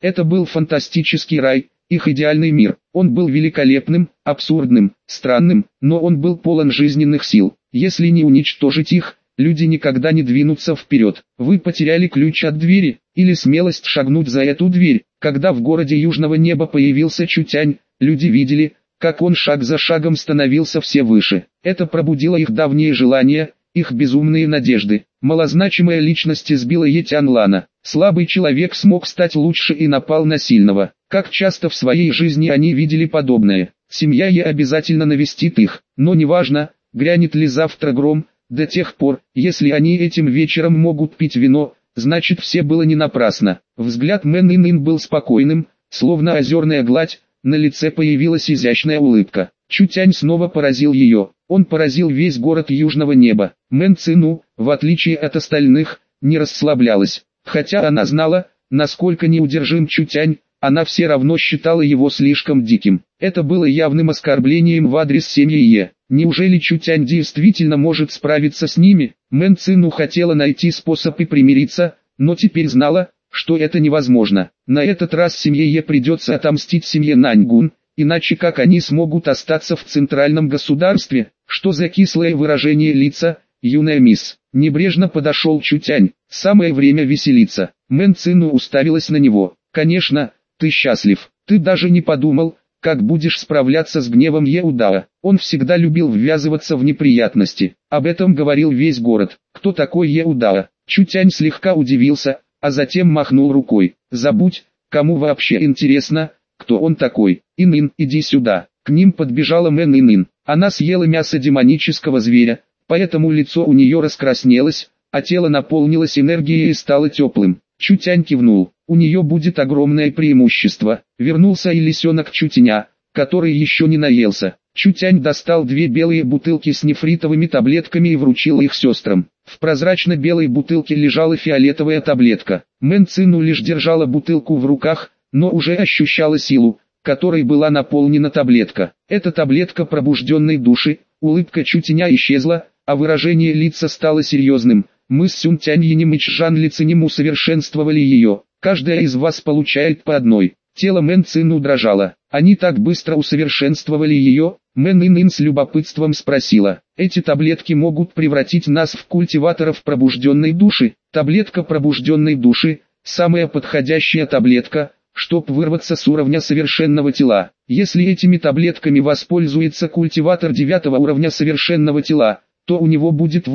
Это был фантастический рай, их идеальный мир. Он был великолепным, абсурдным, странным, но он был полон жизненных сил. Если не уничтожить их, люди никогда не двинутся вперед. Вы потеряли ключ от двери, или смелость шагнуть за эту дверь. Когда в городе Южного Неба появился Чутянь, люди видели, как он шаг за шагом становился все выше. Это пробудило их давние желания, их безумные надежды. Малозначимая личность избила Етянлана. Слабый человек смог стать лучше и напал на сильного. Как часто в своей жизни они видели подобное. Семья Е обязательно навестит их, но неважно, грянет ли завтра гром, до тех пор, если они этим вечером могут пить вино, значит все было не напрасно. Взгляд Мэн Ин был спокойным, словно озерная гладь, на лице появилась изящная улыбка. Чутянь снова поразил ее. Он поразил весь город Южного Неба. Мэн Цину, в отличие от остальных, не расслаблялась. Хотя она знала, насколько неудержим Чутянь, она все равно считала его слишком диким. Это было явным оскорблением в адрес семьи Е. Неужели Чутянь действительно может справиться с ними? Мэн Цину хотела найти способ и примириться, но теперь знала, что это невозможно. На этот раз семье Е придется отомстить семье Наньгун, иначе как они смогут остаться в центральном государстве? Что за кислое выражение лица, юная мисс? Небрежно подошел Чутянь. Самое время веселиться. Мэн Цину уставилась на него. Конечно, ты счастлив. Ты даже не подумал, как будешь справляться с гневом Еудао. Он всегда любил ввязываться в неприятности. Об этом говорил весь город. Кто такой Еудао? Чутянь слегка удивился, а затем махнул рукой. Забудь, кому вообще интересно, кто он такой. Ин-Ин, иди сюда. К ним подбежала Мэн Ин-Ин. Она съела мясо демонического зверя, поэтому лицо у нее раскраснелось, а тело наполнилось энергией и стало теплым. Чутянь кивнул. У нее будет огромное преимущество. Вернулся и лисенок Чутяня, который еще не наелся. Чутянь достал 2 белые бутылки с нефритовыми таблетками и вручил их сестрам. В прозрачно-белой бутылке лежала фиолетовая таблетка. Мэн Цину лишь держала бутылку в руках, но уже ощущала силу, которой была наполнена таблетка. Это таблетка пробужденной души. Улыбка Чутяня исчезла, а выражение лица стало серьезным. Мы с Сюнтяньинем и Чжан Лицинем усовершенствовали ее. Каждая из вас получает по одной. Тело Мэн Цину дрожало. Они так быстро усовершенствовали ее. Мэн Ин-Ин с любопытством спросила. Эти таблетки могут превратить нас в культиваторов пробужденной души. Таблетка пробужденной души – самая подходящая таблетка, чтоб вырваться с уровня совершенного тела. Если этими таблетками воспользуется культиватор 9 уровня совершенного тела, то у него будет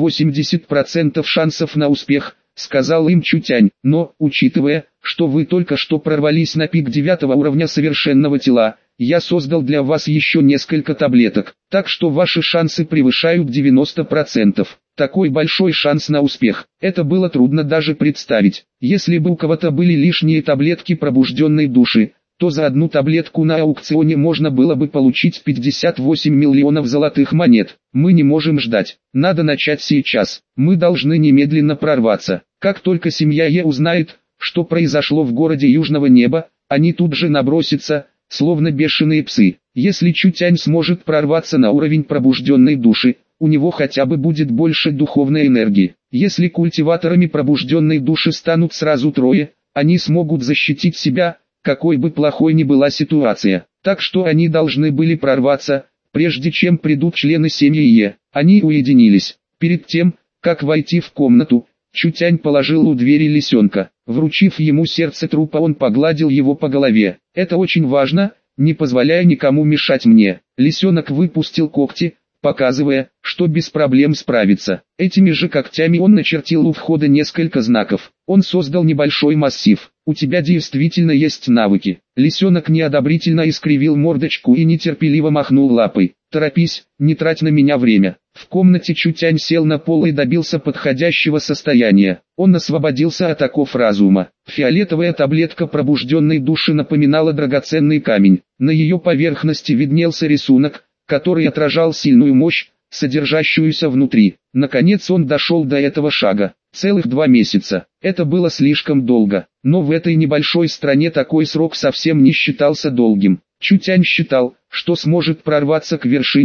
80% шансов на успех, сказал им Чутянь. Но, учитывая, что вы только что прорвались на пик 9 уровня совершенного тела, я создал для вас еще несколько таблеток, так что ваши шансы превышают 90%. Такой большой шанс на успех, это было трудно даже представить. Если бы у кого-то были лишние таблетки пробужденной души, то за одну таблетку на аукционе можно было бы получить 58 миллионов золотых монет. Мы не можем ждать, надо начать сейчас. Мы должны немедленно прорваться. Как только семья Е узнает, что произошло в городе Южного Неба, они тут же набросятся, словно бешеные псы. Если Чутянь сможет прорваться на уровень пробужденной души, у него хотя бы будет больше духовной энергии. Если культиваторами пробужденной души станут сразу 3, они смогут защитить себя, какой бы плохой ни была ситуация. Так что они должны были прорваться, прежде чем придут члены семьи Е. Они уединились. Перед тем, как войти в комнату, Чутянь положил у двери лисенка. Вручив ему сердце трупа, он погладил его по голове. Это очень важно, не позволяя никому мешать мне. Лисенок выпустил когти, показывая, что без проблем справится. Этими же когтями он начертил у входа несколько знаков. Он создал небольшой массив. У тебя действительно есть навыки. Лисенок неодобрительно искривил мордочку и нетерпеливо махнул лапой. Торопись, не трать на меня время. В комнате Чутянь сел на пол и добился подходящего состояния. Он освободился от оков разума. Фиолетовая таблетка пробужденной души напоминала драгоценный камень. На ее поверхности виднелся рисунок, который отражал сильную мощь, содержащуюся внутри. Наконец он дошел до этого шага. Целых 2 месяца. Это было слишком долго. Но в этой небольшой стране такой срок совсем не считался долгим. Чутянь считал, что сможет прорваться к вершине,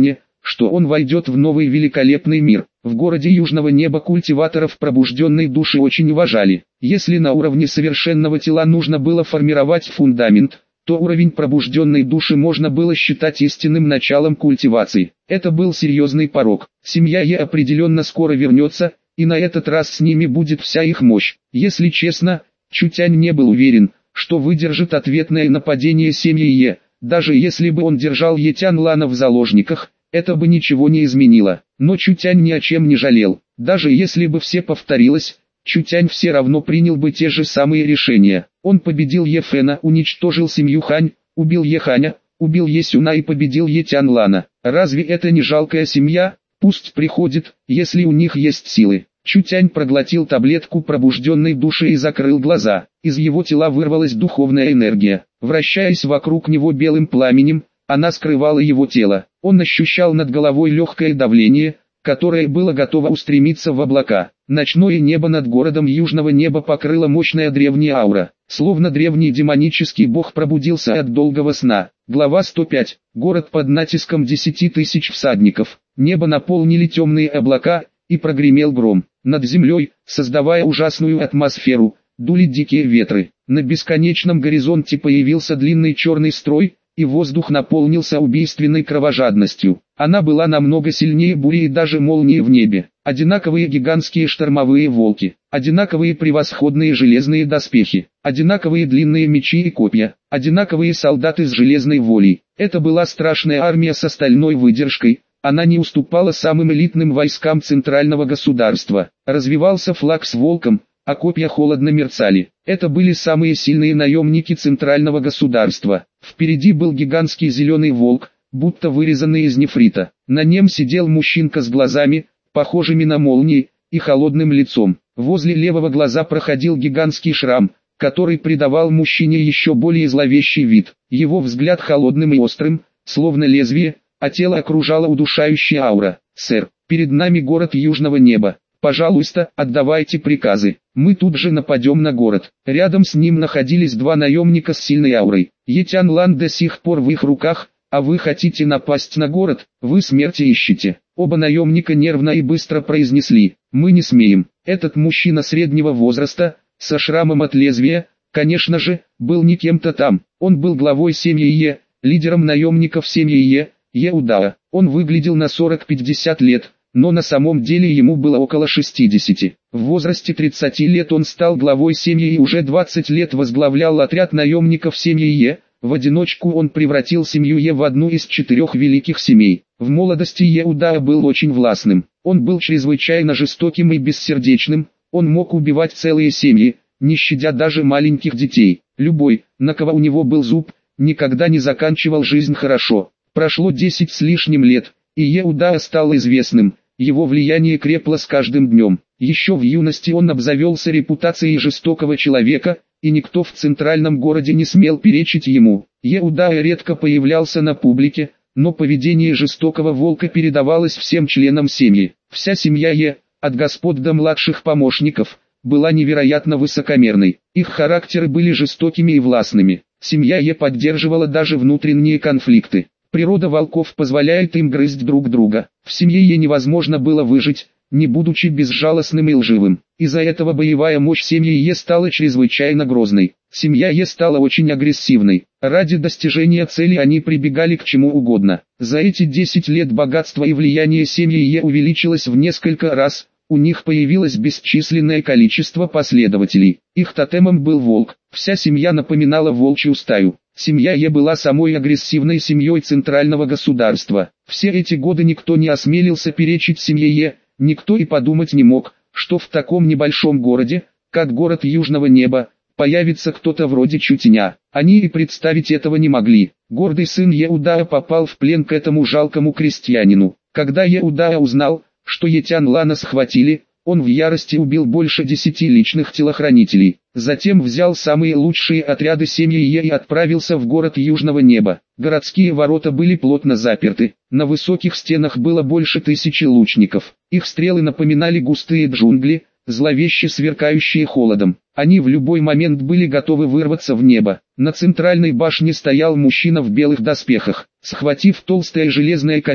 что он войдет в новый великолепный мир. В городе Южного Неба культиваторов пробужденной души очень уважали. Если на уровне совершенного тела нужно было формировать фундамент, то уровень пробужденной души можно было считать истинным началом культивации. Это был серьезный порог. Семья Е определенно скоро вернется, и на этот раз с ними будет вся их мощь. Если честно, Чутянь не был уверен, что выдержит ответное нападение семьи Е. Даже если бы он держал Е Тяньлана в заложниках, это бы ничего не изменило. Но Чутянь ни о чем не жалел. Даже если бы все повторилось, Чутянь все равно принял бы те же самые решения. Он победил Е Фэна, уничтожил семью Хань, убил Е Ханя, убил Е Сюна и победил Е Тяньлана. Разве это не жалкая семья? Пусть приходит, если у них есть силы. Чутянь проглотил таблетку пробужденной души и закрыл глаза. Из его тела вырвалась духовная энергия. Вращаясь вокруг него белым пламенем, она скрывала его тело. Он ощущал над головой легкое давление, которое было готово устремиться в облака. Ночное небо над городом Южного Неба покрыла мощная древняя аура. Словно древний демонический бог пробудился от долгого сна. Глава 105. Город под натиском 10 тысяч всадников. Небо наполнили темные облака, и прогремел гром. Над землей, создавая ужасную атмосферу, дули дикие ветры. На бесконечном горизонте появился длинный черный строй, и воздух наполнился убийственной кровожадностью. Она была намного сильнее бури и даже молнии в небе. Одинаковые гигантские штормовые волки, одинаковые превосходные железные доспехи, одинаковые длинные мечи и копья, одинаковые солдаты с железной волей. Это была страшная армия с стальной выдержкой. Она не уступала самым элитным войскам центрального государства. Развивался флаг с волком, а копья холодно мерцали. Это были самые сильные наемники центрального государства. Впереди был гигантский зеленый волк, будто вырезанный из нефрита. На нем сидел мужчинка с глазами, похожими на молнии, и холодным лицом. Возле левого глаза проходил гигантский шрам, который придавал мужчине еще более зловещий вид. Его взгляд холодным и острым, словно лезвие, а тело окружала удушающая аура. «Сэр, перед нами город Южного Неба. Пожалуйста, отдавайте приказы. Мы тут же нападем на город». Рядом с ним находились два наемника с сильной аурой. Е Тяньлан до сих пор в их руках, а вы хотите напасть на город, вы смерти ищете. Оба наемника нервно и быстро произнесли: «Мы не смеем». Этот мужчина среднего возраста, со шрамом от лезвия, конечно же, был не кем-то там. Он был главой семьи Е, лидером наемников семьи Е, Е Удао. Он выглядел на 40-50 лет, но на самом деле ему было около 60. В возрасте 30 лет он стал главой семьи и уже 20 лет возглавлял отряд наемников семьи Е. В одиночку он превратил семью Е в одну из 4 великих семей. В молодости Е Удао был очень властным. Он был чрезвычайно жестоким и бессердечным. Он мог убивать целые семьи, не щадя даже маленьких детей. Любой, на кого у него был зуб, никогда не заканчивал жизнь хорошо. Прошло 10 с лишним лет, и Е Удао стал известным. Его влияние крепло с каждым днем. Еще в юности он обзавелся репутацией жестокого человека, и никто в центральном городе не смел перечить ему. Е Удао редко появлялся на публике, но поведение жестокого волка передавалось всем членам семьи. Вся семья Е, от господ до младших помощников, была невероятно высокомерной. Их характеры были жестокими и властными. Семья Е поддерживала даже внутренние конфликты. Природа волков позволяет им грызть друг друга. В семье Е невозможно было выжить, не будучи безжалостным и лживым. Из-за этого боевая мощь семьи Е стала чрезвычайно грозной. Семья Е стала очень агрессивной. Ради достижения цели они прибегали к чему угодно. За эти 10 лет богатство и влияние семьи Е увеличилось в несколько раз. У них появилось бесчисленное количество последователей. Их тотемом был волк. Вся семья напоминала волчью стаю. Семья Е была самой агрессивной семьей центрального государства. Все эти годы никто не осмелился перечить семье Е, никто и подумать не мог, что в таком небольшом городе, как город Южного Неба, появится кто-то вроде Чутяня. Они и представить этого не могли. Гордый сын Е Удао попал в плен к этому жалкому крестьянину. Когда Е Удао узнал, что Е Тяньлана схватили, он в ярости убил больше 10 личных телохранителей. Затем взял самые лучшие отряды семьи Е и отправился в город Южного Неба. Городские ворота были плотно заперты. На высоких стенах было больше 1000 лучников. Их стрелы напоминали густые джунгли, зловеще сверкающие холодом. Они в любой момент были готовы вырваться в небо. На центральной башне стоял мужчина в белых доспехах. Схватив толстое железное копье,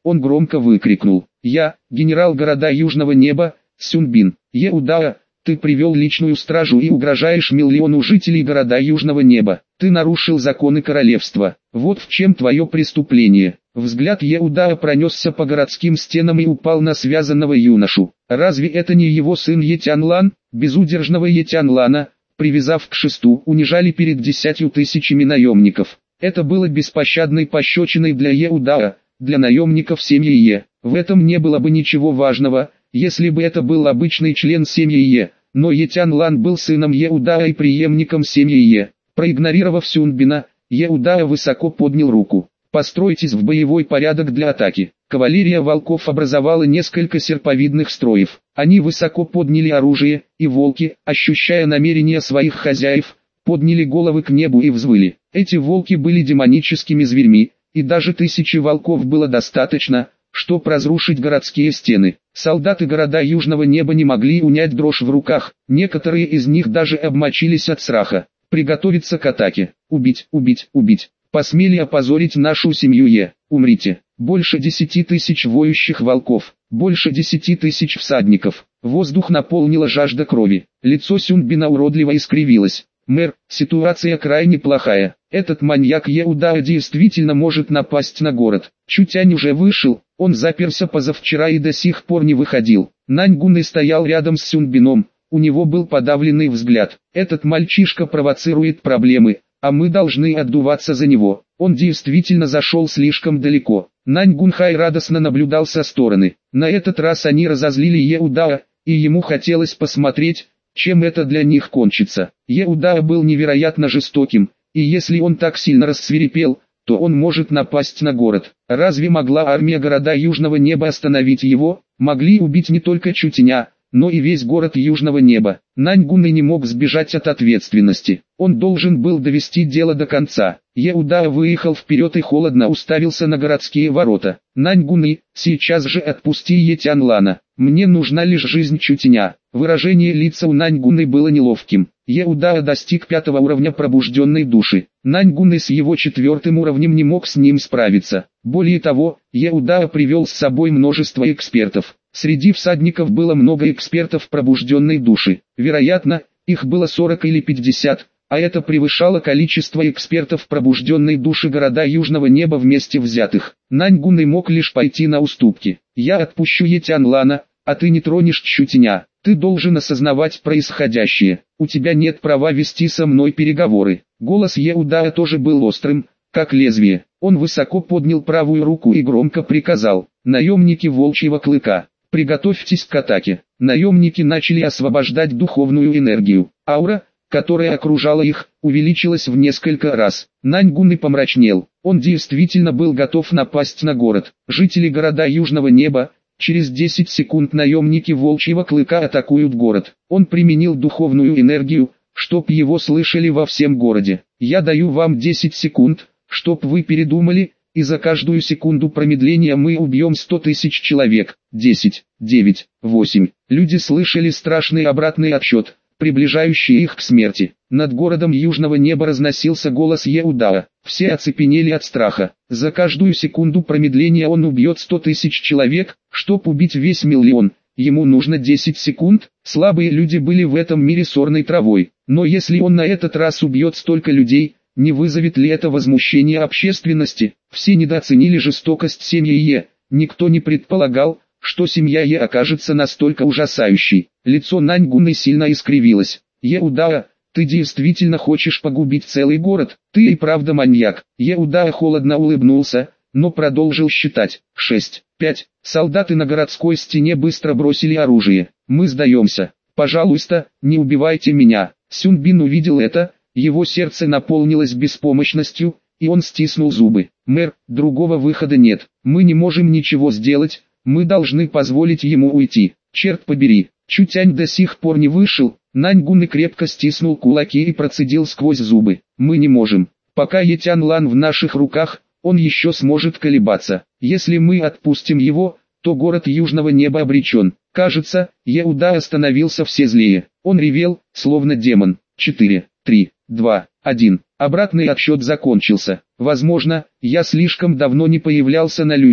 Он громко выкрикнул: «Я, генерал города Южного Неба, Сюнбин. Еудао, ты привел личную стражу и угрожаешь миллиону жителей города Южного Неба. Ты нарушил законы королевства. Вот в чем твое преступление». Взгляд Еудао пронесся по городским стенам и упал на связанного юношу. Разве это не его сын Етянлан? Безудержного Етянлана, привязав к шесту, унижали перед 10 тысячами наемников. Это было беспощадной пощечиной для Еудао, для наемников семьи Е. В этом не было бы ничего важного, если бы это был обычный член семьи Е, но Етянлан был сыном Еудао и преемником семьи Е. Проигнорировав Сюнбина, Еудао высоко поднял руку. «Постройтесь в боевой порядок для атаки». Кавалерия волков образовала несколько серповидных строев. Они высоко подняли оружие, и волки, ощущая намерения своих хозяев, подняли головы к небу и взвыли. Эти волки были демоническими зверьми, и даже 1000 волков было достаточно, чтобы разрушить городские стены. Солдаты города Южного Неба не могли унять дрожь в руках, некоторые из них даже обмочились от страха. Приготовиться к атаке. Убить, убить, убить. Посмели опозорить нашу семью Е. Умрите. Больше 10 тысяч воющих волков. Больше 10 тысяч всадников. Воздух наполнила жажда крови. Лицо Сюнбина уродливо искривилось. «Мэр, ситуация крайне плохая. Этот маньяк Еудао действительно может напасть на город. Чутянь уже вышел, он заперся позавчера и до сих пор не выходил». Наньгунный стоял рядом с Сюнбином, у него был подавленный взгляд. «Этот мальчишка провоцирует проблемы, а мы должны отдуваться за него. Он действительно зашел слишком далеко». Наньгунхай радостно наблюдал со стороны. На этот раз они разозлили Еудао, и ему хотелось посмотреть, чем это для них кончится. Еудао был невероятно жестоким, и если он так сильно рассвирепел, то он может напасть на город. Разве могла армия города Южного Неба остановить его? Могли убить не только Чутяня, но и весь город Южного Неба. Наньгунный не мог сбежать от ответственности. Он должен был довести дело до конца. Еудао выехал вперед и холодно уставился на городские ворота. «Наньгунный, сейчас же отпусти Етянлана. Мне нужна лишь жизнь Чутяня». Выражение лица у Наньгунной было неловким. Еудао достиг 5-го уровня пробужденной души. Наньгунный с его 4-м уровнем не мог с ним справиться. Более того, Еудао привел с собой множество экспертов. Среди всадников было много экспертов пробужденной души. Вероятно, их было 40 или 50, а это превышало количество экспертов пробужденной души города Южного Неба вместе взятых. Наньгунный мог лишь пойти на уступки. «Я отпущу Етянлана, а ты не тронешь Чутяня. Ты должен осознавать происходящее. У тебя нет права вести со мной переговоры». Голос Еудао тоже был острым, как лезвие. Он высоко поднял правую руку и громко приказал: «Наемники Волчьего Клыка, приготовьтесь к атаке». Наемники начали освобождать духовную энергию. Аура, которая окружала их, увеличилась в несколько раз. Наньгунный помрачнел. Он действительно был готов напасть на город. Жители города Южного Неба, через 10 секунд наемники Волчьего Клыка атакуют город. Он применил духовную энергию, чтоб его слышали во всем городе. «Я даю вам 10 секунд, чтоб вы передумали, и за каждую секунду промедления мы убьем 100 тысяч человек». 10, 9, 8. Люди слышали страшный обратный отсчет, приближающий их к смерти. Над городом Южного Неба разносился голос Еудао. Все оцепенели от страха. За каждую секунду промедления он убьет 100 тысяч человек, чтоб убить весь миллион. Ему нужно 10 секунд. Слабые люди были в этом мире сорной травой. Но если он на этот раз убьет столько людей, не вызовет ли это возмущение общественности? Все недооценили жестокость семьи Е. Никто не предполагал, что семья Е окажется настолько ужасающей. Лицо Наньгунной сильно искривилось. «Еудао, ты действительно хочешь погубить целый город? Ты и правда маньяк». Еудао холодно улыбнулся, но продолжил считать. 6, 5. Солдаты на городской стене быстро бросили оружие. «Мы сдаемся. Пожалуйста, не убивайте меня». Сюнбин увидел это, его сердце наполнилось беспомощностью, и он стиснул зубы. «Мэр, другого выхода нет. Мы не можем ничего сделать. Мы должны позволить ему уйти. Черт побери, Чутянь до сих пор не вышел». Наньгунный крепко стиснул кулаки и процедил сквозь зубы. «Мы не можем. Пока Етянлан в наших руках, он еще сможет колебаться. Если мы отпустим его, то город Южного Неба обречен». Кажется, Еудао становился все злее. Он ревел, словно демон. 4, 3, 2, 1. Обратный отсчет закончился. Возможно, я слишком давно не появлялся на людях,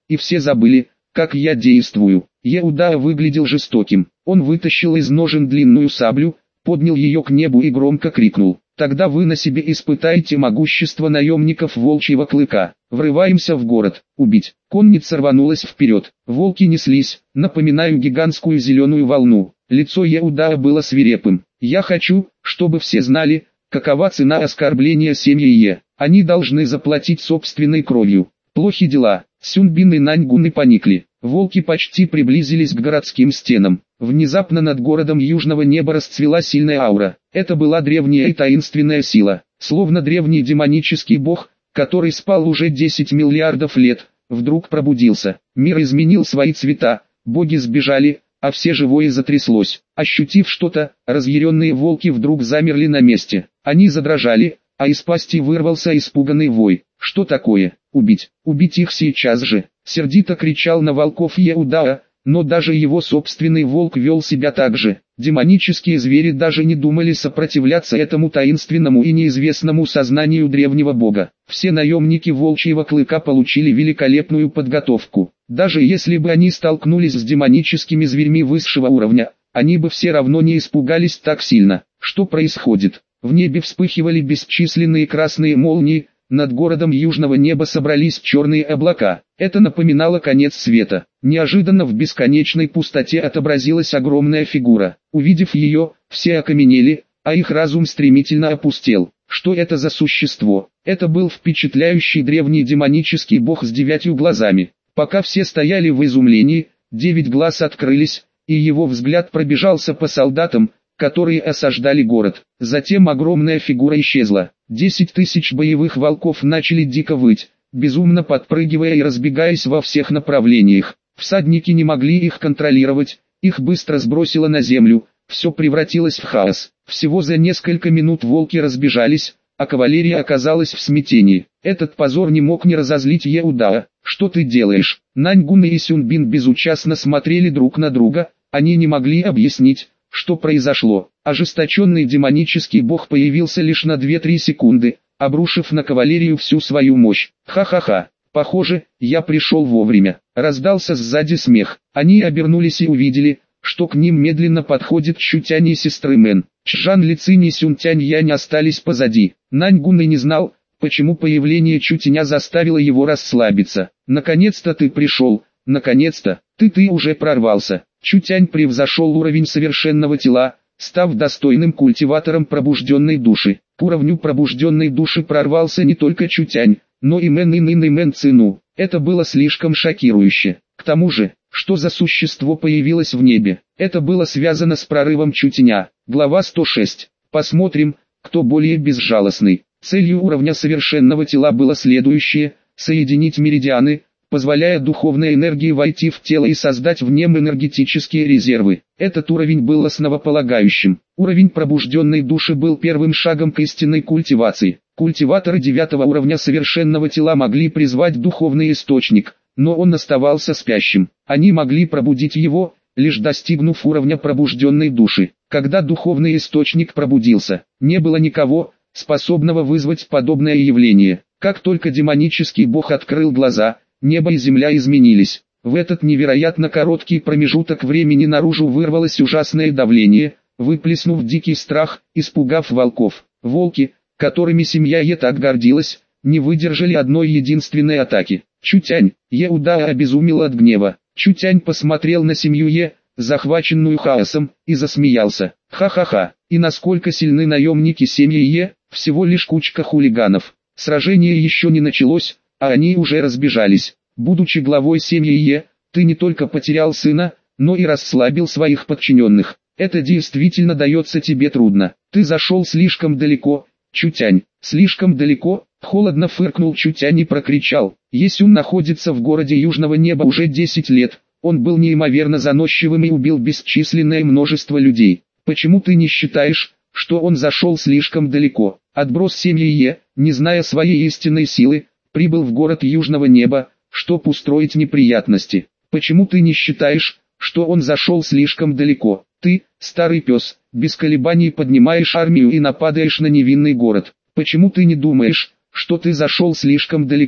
и все забыли, как я действую. Еудаа выглядел жестоким. Он вытащил из ножен длинную саблю, поднял ее к небу и громко крикнул: «Тогда вы на себе испытаете могущество наемников волчьего клыка. Врываемся в город. Убить!» Конница рванулась вперед. Волки неслись, напоминаю гигантскую зеленую волну. Лицо Еудаа было свирепым. «Я хочу, чтобы все знали, какова цена оскорбления семьи Е. Они должны заплатить собственной кровью. Плохи дела». Сюнбин и Наньгуны поникли. Волки почти приблизились к городским стенам. Внезапно над городом южного неба расцвела сильная аура. Это была древняя и таинственная сила. Словно древний демонический бог, который спал уже 10 миллиардов лет, вдруг пробудился. Мир изменил свои цвета, боги сбежали, а все живое затряслось. Ощутив что-то, разъяренные волки вдруг замерли на месте. Они задрожали, а из пасти вырвался испуганный вой. «Что такое? Убить! Убить их сейчас же!» Сердито кричал на волков Еудаа, но даже его собственный волк вел себя так же. Демонические звери даже не думали сопротивляться этому таинственному и неизвестному сознанию древнего бога. Все наемники волчьего клыка получили великолепную подготовку. Даже если бы они столкнулись с демоническими зверьми высшего уровня, они бы все равно не испугались так сильно. Что происходит? В небе вспыхивали бесчисленные красные молнии, над городом южного неба собрались черные облака. Это напоминало конец света. Неожиданно в бесконечной пустоте отобразилась огромная фигура. Увидев ее, все окаменели, а их разум стремительно опустел. Что это за существо? Это был впечатляющий древний демонический бог с 9 глазами. Пока все стояли в изумлении, 9 глаз открылись, и его взгляд пробежался по солдатам, которые осаждали город. Затем огромная фигура исчезла. 10 тысяч боевых волков начали дико выть, безумно подпрыгивая и разбегаясь во всех направлениях. Всадники не могли их контролировать, их быстро сбросило на землю, все превратилось в хаос. Всего за несколько минут волки разбежались, а кавалерия оказалась в смятении. Этот позор не мог не разозлить Еудаа. «Что ты делаешь?» Наньгун и Сюнбин безучастно смотрели друг на друга, они не могли объяснить, что произошло. Ожесточенный демонический бог появился лишь на 2-3 секунды, обрушив на кавалерию всю свою мощь. «Ха-ха-ха, похоже, я пришел вовремя». Раздался сзади смех. Они обернулись и увидели, что к ним медленно подходит Чутянь и сестры Мэн. Чжан Лицинь и Сюнтянь Янь остались позади. Наньгун и не знал, почему появление Чутяня заставило его расслабиться. «Наконец-то ты пришел, наконец-то, ты уже прорвался». Чутянь превзошел уровень совершенного тела, став достойным культиватором пробужденной души. К уровню пробужденной души прорвался не только Чутянь, но и Мэн Ин и Мэн Цину. Это было слишком шокирующе. К тому же, что за существо появилось в небе? Это было связано с прорывом Чутяня. Глава 106. Посмотрим, кто более безжалостный. Целью уровня совершенного тела было следующее: соединить меридианы, позволяя духовной энергии войти в тело и создать в нем энергетические резервы. Этот уровень был основополагающим. Уровень пробужденной души был первым шагом к истинной культивации. Культиваторы 9 уровня совершенного тела могли призвать духовный источник, но он оставался спящим. Они могли пробудить его, лишь достигнув уровня пробужденной души. Когда духовный источник пробудился, не было никого, способного вызвать подобное явление. Как только демонический бог открыл глаза, небо и земля изменились. В этот невероятно короткий промежуток времени наружу вырвалось ужасное давление, выплеснув дикий страх, испугав волков. Волки, которыми семья Е так гордилась, не выдержали одной единственной атаки. Чутянь. Еудаа обезумел от гнева. Чутянь посмотрел на семью Е, захваченную хаосом, и засмеялся. Ха-ха-ха. И насколько сильны наемники семьи Е? Всего лишь кучка хулиганов. Сражение еще не началось, а они уже разбежались. Будучи главой семьи Е, ты не только потерял сына, но и расслабил своих подчиненных. Это действительно дается тебе трудно. Ты зашел слишком далеко, Чутянь. Слишком далеко, холодно фыркнул Чутянь и прокричал. Есюн находится в городе Южного Неба уже 10 лет. Он был неимоверно заносчивым и убил бесчисленное множество людей. Почему ты не считаешь, что он зашел слишком далеко? Отброс семьи Е, не зная своей истинной силы, прибыл в город Южного Неба, чтоб устроить неприятности. Почему ты не считаешь, что он зашел слишком далеко? Ты, старый пес, без колебаний поднимаешь армию и нападаешь на невинный город. Почему ты не думаешь, что ты зашел слишком далеко?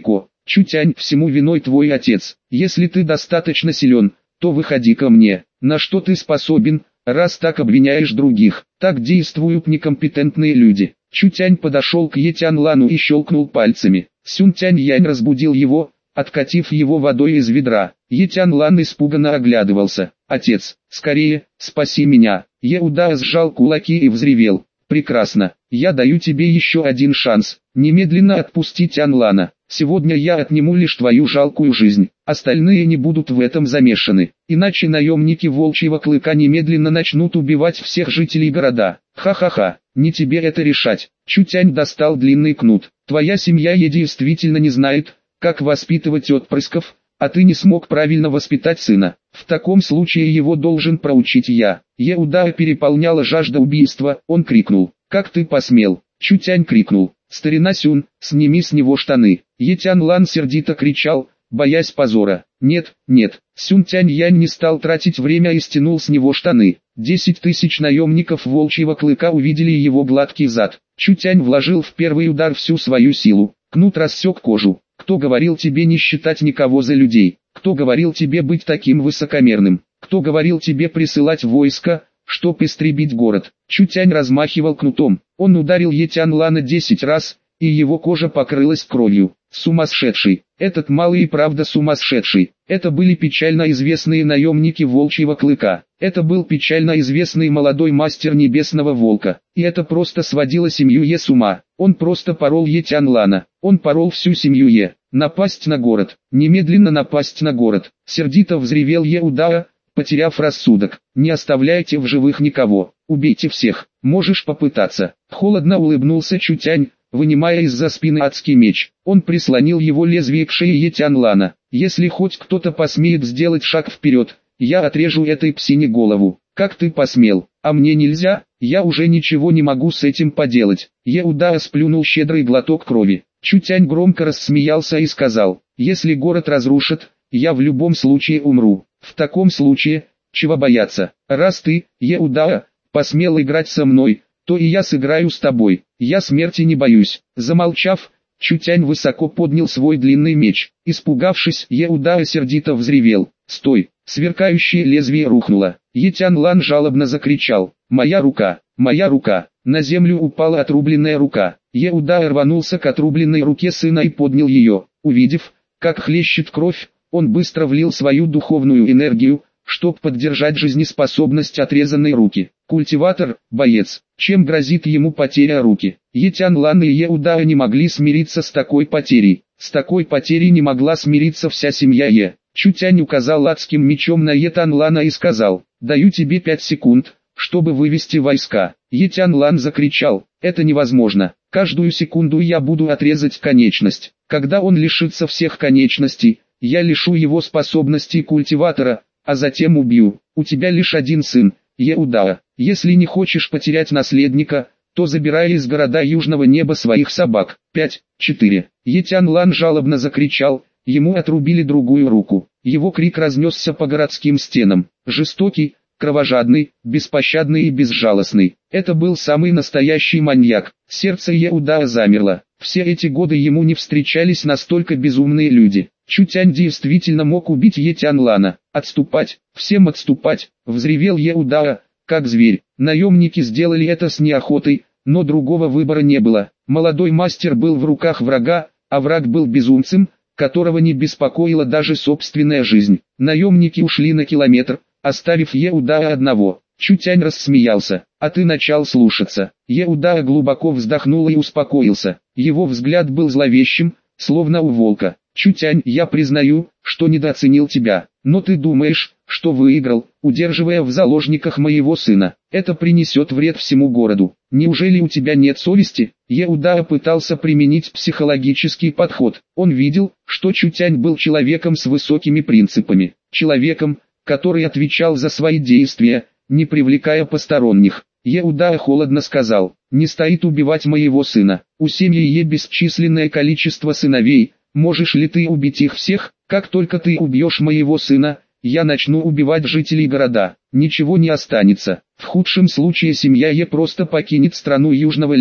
Чутянь, всему виной твой отец. Если ты достаточно силен, то выходи ко мне. На что ты способен, раз так обвиняешь других? Так действуют некомпетентные люди. Чутянь подошел к Е Тянлану и щелкнул пальцами. Сюн Тянь-Янь разбудил его, откатив его водой из ведра. Е Тянлан испуганно оглядывался. «Отец, скорее, спаси меня!» Е Уда сжал кулаки и взревел. «Прекрасно, я даю тебе еще один шанс. Немедленно отпусти Тянлана. Сегодня я отниму лишь твою жалкую жизнь. Остальные не будут в этом замешаны. Иначе наемники Волчьего Клыка немедленно начнут убивать всех жителей города. Ха-ха-ха, не тебе это решать». Чутянь достал длинный кнут. «Твоя семья действительно не знает, как воспитывать отпрысков, а ты не смог правильно воспитать сына. В таком случае его должен проучить я». Е Уда переполняла жажда убийства, он крикнул. «Как ты посмел?» Чутянь крикнул. «Старина Сюн, сними с него штаны». Е Тянлан сердито кричал, боясь позора. «Нет, нет». Сюн Тянь-Янь не стал тратить время и стянул с него штаны. 10 тысяч наемников Волчьего Клыка увидели его гладкий зад. Чутянь вложил в первый удар всю свою силу. Кнут рассек кожу. «Кто говорил тебе не считать никого за людей? Кто говорил тебе быть таким высокомерным? Кто говорил тебе присылать войско, чтоб истребить город?» Чутянь размахивал кнутом. Он ударил Е Тянлана 10 раз, и его кожа покрылась кровью. Сумасшедший. Этот малый и правда сумасшедший. Это были печально известные наемники Волчьего Клыка. Это был печально известный молодой мастер Небесного Волка. И это просто сводило семью Е с ума. Он просто порол Е Тянлана. Он порол всю семью Е. Напасть на город. Немедленно напасть на город. Сердито взревел Е Уда, потеряв рассудок. «Не оставляйте в живых никого. Убейте всех. Можешь попытаться». Холодно улыбнулся Чутянь, вынимая из-за спины адский меч. Он прислонил его лезвие к шее Е Тянлана. «Если хоть кто-то посмеет сделать шаг вперед, я отрежу этой псине голову». «Как ты посмел? А мне нельзя? Я уже ничего не могу с этим поделать». Е Уда сплюнул щедрый глоток крови. Чутянь громко рассмеялся и сказал: «Если город разрушат, я в любом случае умру. В таком случае, чего бояться? Раз ты, Е Уда, посмел играть со мной, то и я сыграю с тобой. Я смерти не боюсь». Замолчав, Чутянь высоко поднял свой длинный меч. Испугавшись, Е Уда сердито взревел. «Стой!» Сверкающее лезвие рухнуло. Е Тянлан жалобно закричал: «Моя рука! Моя рука!» На землю упала отрубленная рука. Е Уда рванулся к отрубленной руке сына и поднял ее. Увидев, как хлещет кровь, он быстро влил свою духовную энергию, чтобы поддержать жизнеспособность отрезанной руки. Культиватор, боец. Чем грозит ему потеря руки? Е Тянлан и Е Уда не могли смириться с такой потерей. С такой потерей не могла смириться вся семья Е. Чутянь указал адским мечом на Е Тянлана и сказал: «Даю тебе 5 секунд, чтобы вывести войска». Е Тянлан закричал: «Это невозможно. Каждую секунду я буду отрезать конечность. Когда он лишится всех конечностей, я лишу его способностей культиватора, а затем убью. У тебя лишь один сын, Е Уда. Если не хочешь потерять наследника, то забирай из города Южного Неба своих собак». 5, 4. Е Тянлан жалобно закричал, ему отрубили другую руку. Его крик разнесся по городским стенам. Жестокий, кровожадный, беспощадный и безжалостный. Это был самый настоящий маньяк. Сердце Е Уда замерло. Все эти годы ему не встречались настолько безумные люди. Чутянь действительно мог убить Е Тянлана. «Отступать! Всем отступать!» — взревел Е Уда, как зверь. Наемники сделали это с неохотой, но другого выбора не было. Молодой мастер был в руках врага, а враг был безумцем, которого не беспокоила даже собственная жизнь. Наемники ушли на километр, оставив Е Уда одного. Чутянь рассмеялся: «А ты начал слушаться». Е Уда глубоко вздохнул и успокоился. Его взгляд был зловещим, словно у волка. «Чутянь, я признаю, что недооценил тебя, но ты думаешь, что выиграл, удерживая в заложниках моего сына. Это принесет вред всему городу. Неужели у тебя нет совести?» Е Уда пытался применить психологический подход. Он видел, что Чутянь был человеком с высокими принципами. Человеком, который отвечал за свои действия, не привлекая посторонних. Е Уда холодно сказал: «Не стоит убивать моего сына. У семьи Е бесчисленное количество сыновей. Можешь ли ты убить их всех? Как только ты убьешь моего сына, я начну убивать жителей города. Ничего не останется. В худшем случае семья Е просто покинет страну Южного Лета».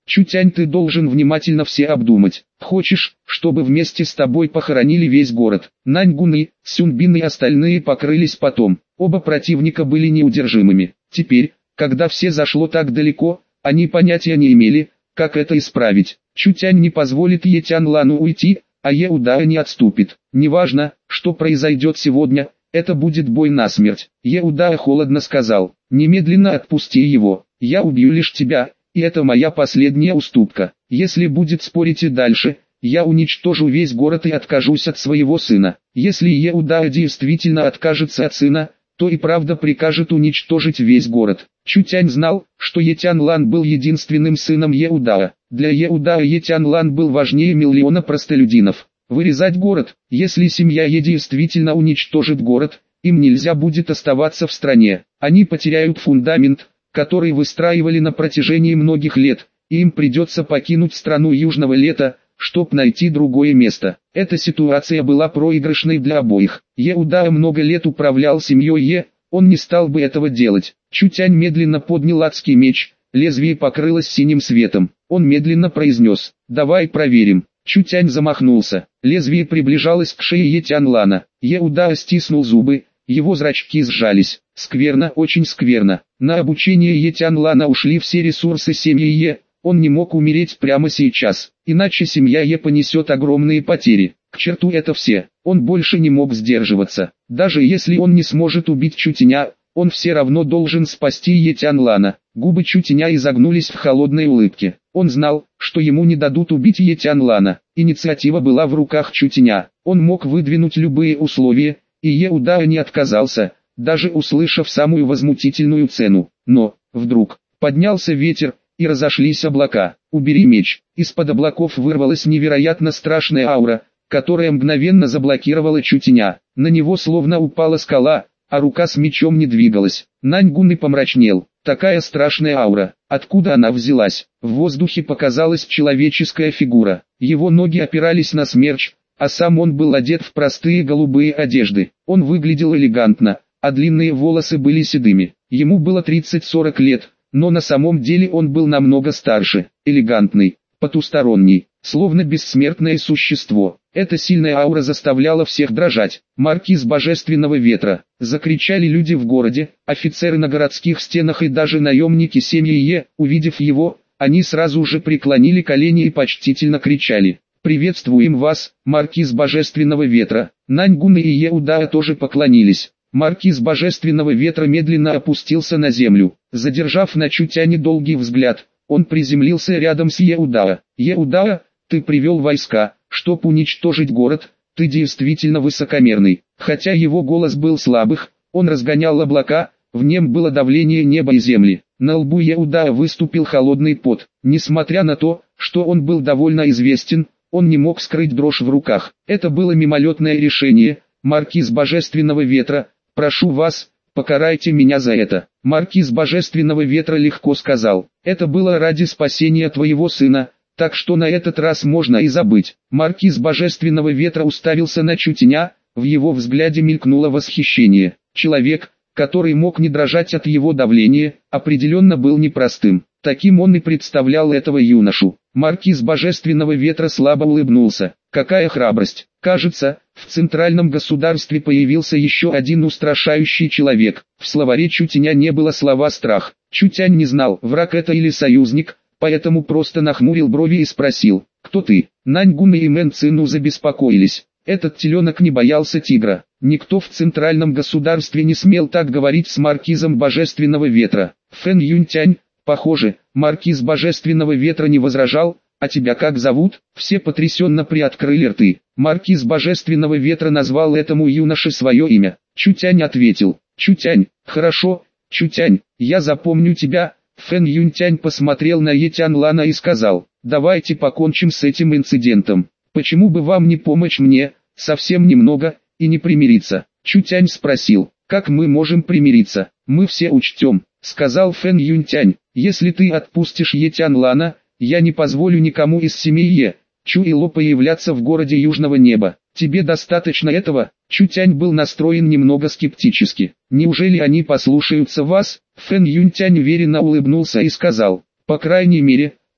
Чутянь, ты должен внимательно все обдумать. Хочешь, чтобы вместе с тобой похоронили весь город? Наньгун и Сюнбин и остальные покрылись потом. Оба противника были неудержимыми. Теперь, когда все зашло так далеко, они понятия не имели, как это исправить. Чутянь не позволит Е Тянлану уйти, а Е Удая не отступит. Неважно, что произойдет сегодня, это будет бой насмерть. Е Удая холодно сказал: немедленно отпусти его, я убью лишь тебя, и это моя последняя уступка. Если будет спорить и дальше, я уничтожу весь город и откажусь от своего сына. Если Е Удая действительно откажется от сына, то и правда прикажет уничтожить весь город. Чутянь знал, что Е Тянлан был единственным сыном Е Удая. Для Е Удая Е Тянлан был важнее миллиона простолюдинов. Вырезать город, если семья Е действительно уничтожит город, им нельзя будет оставаться в стране. Они потеряют фундамент, который выстраивали на протяжении многих лет, и им придется покинуть страну Южного Лета, чтобы найти другое место. Эта ситуация была проигрышной для обоих. Е Удая много лет управлял семьей Е, он не стал бы этого делать. Чутянь медленно поднял адский меч, лезвие покрылось синим светом. Он медленно произнес: «Давай проверим». Чутянь замахнулся. Лезвие приближалось к шее Е Тянлана. Е Удая стиснул зубы, его зрачки сжались. Скверно, очень скверно. На обучение Е Тянлана ушли все ресурсы семьи Е. Он не мог умереть прямо сейчас, иначе семья Е понесет огромные потери. К черту это все. Он больше не мог сдерживаться. Даже если он не сможет убить Чутяня, он все равно должен спасти Е Тянлана. Губы Чутяня изогнулись в холодной улыбке. Он знал, что ему не дадут убить Е Тянлана. Инициатива была в руках Чутяня. Он мог выдвинуть любые условия, и Е Удая не отказался, даже услышав самую возмутительную цену. Но, вдруг, поднялся ветер, и разошлись облака. «Убери меч». Из-под облаков вырвалась невероятно страшная аура, которая мгновенно заблокировала Чутяня. На него словно упала скала, а рука с мечом не двигалась. Наньгун и помрачнел. Такая страшная аура, откуда она взялась? В воздухе показалась человеческая фигура. Его ноги опирались на смерч, а сам он был одет в простые голубые одежды. Он выглядел элегантно, а длинные волосы были седыми. Ему было 30-40 лет, но на самом деле он был намного старше, элегантный, потусторонний, словно бессмертное существо. Эта сильная аура заставляла всех дрожать. «Маркиз Божественного Ветра!» — закричали люди в городе, офицеры на городских стенах и даже наемники семьи Е. Увидев его, они сразу же преклонили колени и почтительно кричали: «Приветствуем вас, Маркиз Божественного Ветра!» Наньгун и Е Удая тоже поклонились. Маркиз Божественного Ветра медленно опустился на землю. Задержав на Чутяне долгий взгляд, он приземлился рядом с Е Удая. «Е Удая, ты привел войска, чтоб уничтожить город, ты действительно высокомерный». Хотя его голос был слабых, он разгонял облака, в нем было давление неба и земли. На лбу Е Удая выступил холодный пот. Несмотря на то, что он был довольно известен, он не мог скрыть дрожь в руках. Это было мимолетное решение. «Маркиз Божественного Ветра, прошу вас, покарайте меня за это». Маркиз Божественного Ветра легко сказал: «Это было ради спасения твоего сына, так что на этот раз можно и забыть». Маркиз Божественного Ветра уставился на Чутяня, в его взгляде мелькнуло восхищение. Человек, который мог не дрожать от его давления, определенно был непростым. Таким он и представлял этого юношу. Маркиз Божественного Ветра слабо улыбнулся. «Какая храбрость! Кажется, в центральном государстве появился еще один устрашающий человек». В словаре Чутяня не было слова «страх». Чутянь не знал, враг это или союзник, поэтому просто нахмурил брови и спросил: «Кто ты?» Наньгун и Мэн Цину забеспокоились. Этот теленок не боялся тигра. Никто в центральном государстве не смел так говорить с Маркизом Божественного Ветра. Фэн Юньтянь, похоже, Маркиз Божественного Ветра не возражал. «А тебя как зовут?» Все потрясенно приоткрыли рты. Маркиз Божественного Ветра назвал этому юноше свое имя. Чутянь ответил: «Чутянь, хорошо, Чутянь, я запомню тебя». Фэн Юньтянь посмотрел на Е Тянлана и сказал: «Давайте покончим с этим инцидентом. Почему бы вам не помочь мне, совсем немного, и не примириться?» Чутянь спросил: «Как мы можем примириться?» «Мы все учтем», — сказал Фэн Юньтянь. «Если ты отпустишь Е Тянлана, я не позволю никому из семьи Е. Чуило появляться в городе Южного Неба. Тебе достаточно этого?» Чутянь был настроен немного скептически. «Неужели они послушаются вас?» Фэн Юньтянь уверенно улыбнулся и сказал: «По крайней мере,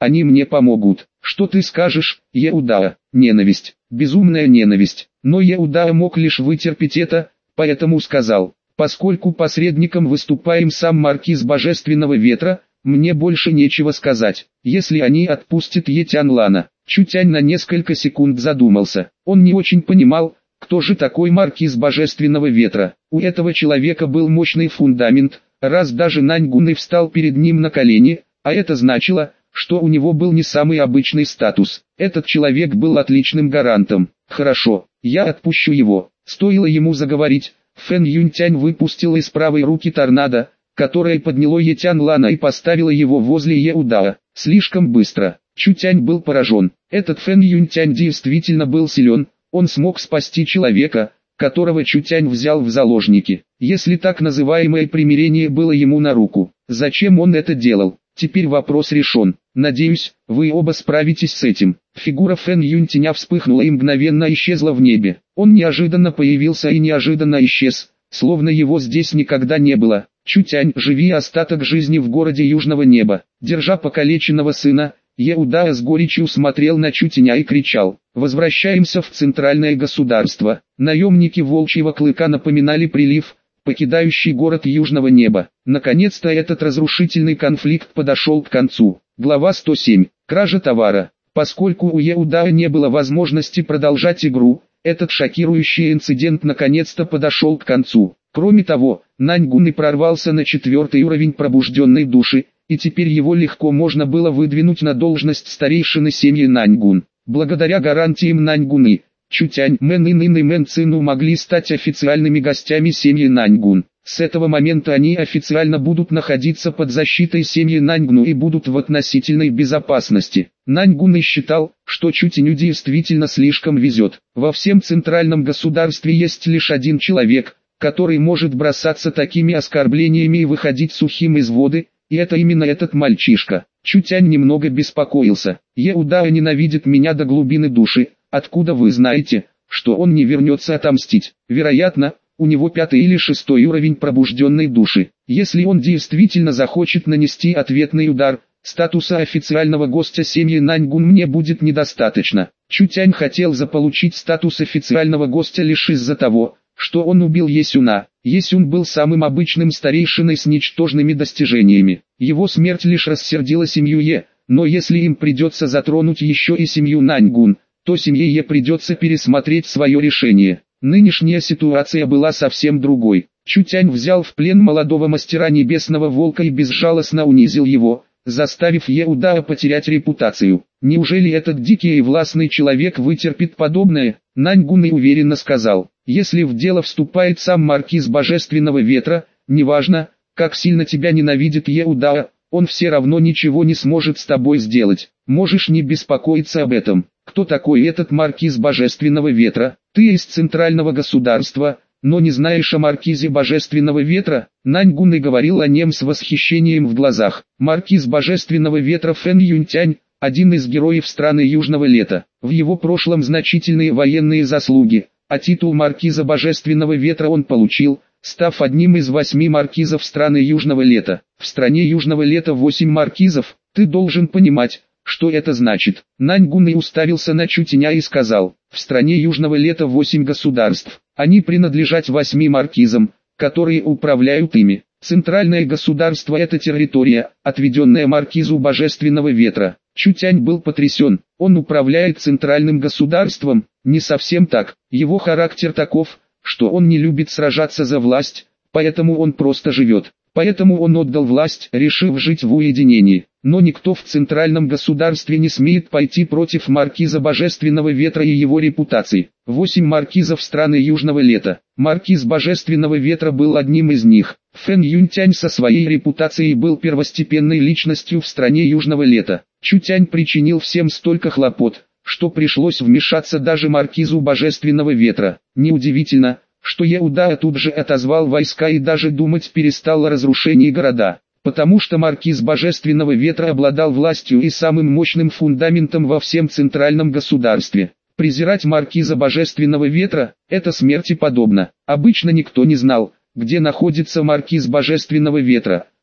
они мне помогут. Что ты скажешь, Еудаа? Ненависть, безумная ненависть. Но Еудаа мог лишь вытерпеть это, поэтому сказал: поскольку посредником выступаем сам маркиз Божественного Ветра, мне больше нечего сказать. Если они отпустят Етянлана. Чутянь на несколько секунд задумался. Он не очень понимал, кто же такой маркиз Божественного Ветра. У этого человека был мощный фундамент, раз даже Наньгун и встал перед ним на колени, а это значило, что у него был не самый обычный статус. Этот человек был отличным гарантом. Хорошо, я отпущу его. Стоило ему заговорить, Фэн Юньтянь выпустил из правой руки торнадо, которое подняло Етянлана и поставило его возле Еудаа. Слишком быстро. Чутянь был поражен. Этот Фэн Юньтянь действительно был силен, он смог спасти человека, которого Чутянь взял в заложники. Если так называемое примирение было ему на руку, зачем он это делал? Теперь вопрос решен. Надеюсь, вы оба справитесь с этим. Фигура Фэн Юньтяня вспыхнула и мгновенно исчезла в небе. Он неожиданно появился и неожиданно исчез, словно его здесь никогда не было. Чутянь, живи остаток жизни в городе Южного Неба. Держа покалеченного сына, Еудаа с горечью смотрел на Чутяня и кричал: возвращаемся в центральное государство. Наемники Волчьего Клыка напоминали прилив, покидающий город Южного Неба. Наконец-то этот разрушительный конфликт подошел к концу. Глава 107. Кража товара. Поскольку у Еудаа не было возможности продолжать игру, этот шокирующий инцидент наконец-то подошел к концу. Кроме того, Наньгун и прорвался на 4-й уровень пробужденной души, и теперь его легко можно было выдвинуть на должность старейшины семьи Наньгун. Благодаря гарантиям Наньгуны, Чутянь, Мэн и Нын и Мэн Цину могли стать официальными гостями семьи Наньгун. С этого момента они официально будут находиться под защитой семьи Наньгуну и будут в относительной безопасности. Наньгун считал, что Чутяню действительно слишком везет. Во всем центральном государстве есть лишь один человек, который может бросаться такими оскорблениями и выходить сухим из воды, и это именно этот мальчишка. Чутянь немного беспокоился. Еудаа ненавидит меня до глубины души. Откуда вы знаете, что он не вернется отомстить? Вероятно, у него 5-й или 6-й уровень пробужденной души. Если он действительно захочет нанести ответный удар, статуса официального гостя семьи Наньгун мне будет недостаточно. Чутянь хотел заполучить статус официального гостя лишь из-за того, что он убил Есюна. Есюн был самым обычным старейшиной с ничтожными достижениями. Его смерть лишь рассердила семью Е, но если им придется затронуть еще и семью Наньгун, то семье Е придется пересмотреть свое решение. Нынешняя ситуация была совсем другой. Чутянь взял в плен молодого мастера Небесного Волка и безжалостно унизил его, заставив Еудаа потерять репутацию. Неужели этот дикий и властный человек вытерпит подобное? Наньгун уверенно сказал: если в дело вступает сам маркиз Божественного Ветра, неважно, как сильно тебя ненавидит Еудаа, он все равно ничего не сможет с тобой сделать. Можешь не беспокоиться об этом. Кто такой этот маркиз Божественного Ветра? Ты из центрального государства, но не знаешь о маркизе Божественного Ветра? Наньгун говорил о нем с восхищением в глазах. Маркиз Божественного Ветра Фэн Юньтянь, один из героев страны Южного Лета. В его прошлом значительные военные заслуги, а титул маркиза Божественного Ветра он получил, став одним из 8 маркизов страны Южного Лета. В стране Южного Лета 8 маркизов, ты должен понимать, что это значит. Наньгун уставился на Чутяня и сказал: в стране Южного Лета 8 государств, они принадлежат 8 маркизам, которые управляют ими. Центральное государство — это территория, отведенная маркизу Божественного Ветра. Чутянь был потрясен. Он управляет центральным государством? Не совсем так. Его характер таков, что он не любит сражаться за власть, поэтому он просто живет. Поэтому он отдал власть, решив жить в уединении. Но никто в центральном государстве не смеет пойти против маркиза Божественного Ветра и его репутации. 8 маркизов страны Южного Лета. Маркиз Божественного Ветра был одним из них. Фэн Юньтянь со своей репутацией был первостепенной личностью в стране Южного Лета. Чутянь причинил всем столько хлопот, что пришлось вмешаться даже маркизу Божественного Ветра. Неудивительно, что Еудаа тут же отозвал войска и даже думать перестал о разрушении города, потому что маркиз Божественного Ветра обладал властью и самым мощным фундаментом во всем центральном государстве. Презирать маркиза Божественного Ветра – это смерти подобно. Обычно никто не знал, где находится маркиз Божественного Ветра,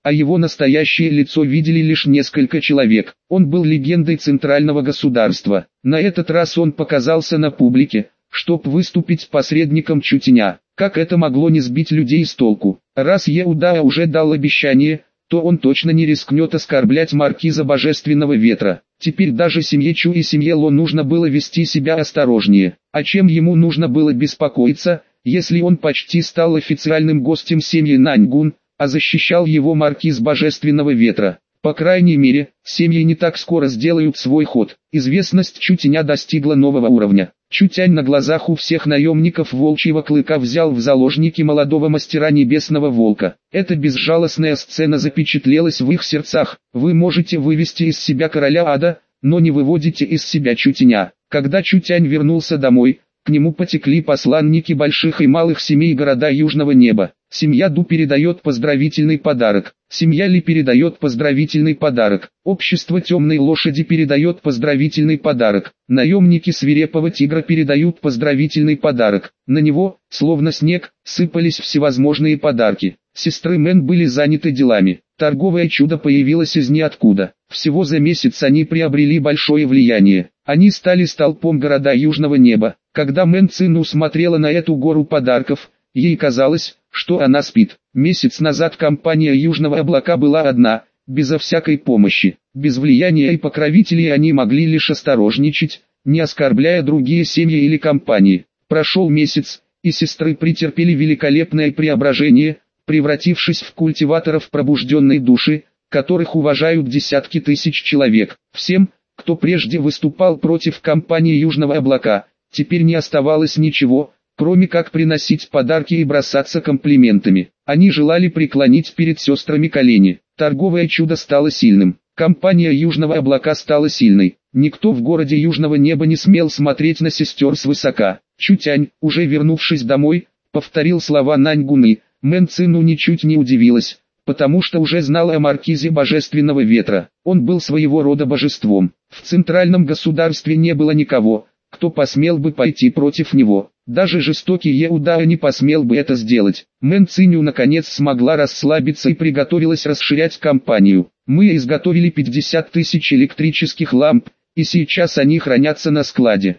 а его настоящее лицо видели лишь несколько человек. Он был легендой центрального государства. На этот раз он показался на публике, чтобы выступить посредником Чутеня. Как это могло не сбить людей с толку? Раз Еудая уже дал обещание, то он точно не рискнет оскорблять маркиза Божественного Ветра. Теперь даже семье Чу и семье Ло нужно было вести себя осторожнее. А чем ему нужно было беспокоиться, если он почти стал официальным гостем семьи Наньгун, а защищал его маркиз Божественного Ветра? По крайней мере, семьи не так скоро сделают свой ход. Известность Чутеня достигла нового уровня. Чутянь на глазах у всех наемников Волчьего Клыка взял в заложники молодого мастера Небесного Волка. Эта безжалостная сцена запечатлелась в их сердцах. Вы можете вывести из себя короля ада, но не выводите из себя Чутеня. Когда Чутянь вернулся домой, к нему потекли посланники больших и малых семей города Южного Неба. Семья Ду передает поздравительный подарок. Семья Ли передает поздравительный подарок. Общество Темной Лошади передает поздравительный подарок. Наемники Свирепого Тигра передают поздравительный подарок. На него, словно снег, сыпались всевозможные подарки. Сестры Мэн были заняты делами. Торговое чудо появилось из ниоткуда. Всего за месяц они приобрели большое влияние. Они стали столпом города Южного Неба. Когда Мэн Цину смотрела на эту гору подарков, ей казалось, что она спит. Месяц назад компания Южного Облака была одна, безо всякой помощи. Без влияния и покровителей они могли лишь осторожничать, не оскорбляя другие семьи или компании. Прошел месяц, и сестры претерпели великолепное преображение, превратившись в культиваторов пробужденной души, которых уважают десятки тысяч человек. Всем, кто прежде выступал против компании Южного Облака, теперь не оставалось ничего, кроме как приносить подарки и бросаться комплиментами. Они желали преклонить перед сестрами колени. Торговое чудо стало сильным. Компания Южного Облака стала сильной. Никто в городе Южного Неба не смел смотреть на сестер свысока. Чутянь, уже вернувшись домой, повторил слова Наньгуны. Мэн Цину ничуть не удивилась, потому что уже знала о маркизе Божественного Ветра. Он был своего рода божеством. В центральном государстве не было никого, кто посмел бы пойти против него. Даже жестокий Еудая не посмел бы это сделать. Мэн Циню наконец смогла расслабиться и приготовилась расширять кампанию. Мы изготовили 50 тысяч электрических ламп, и сейчас они хранятся на складе.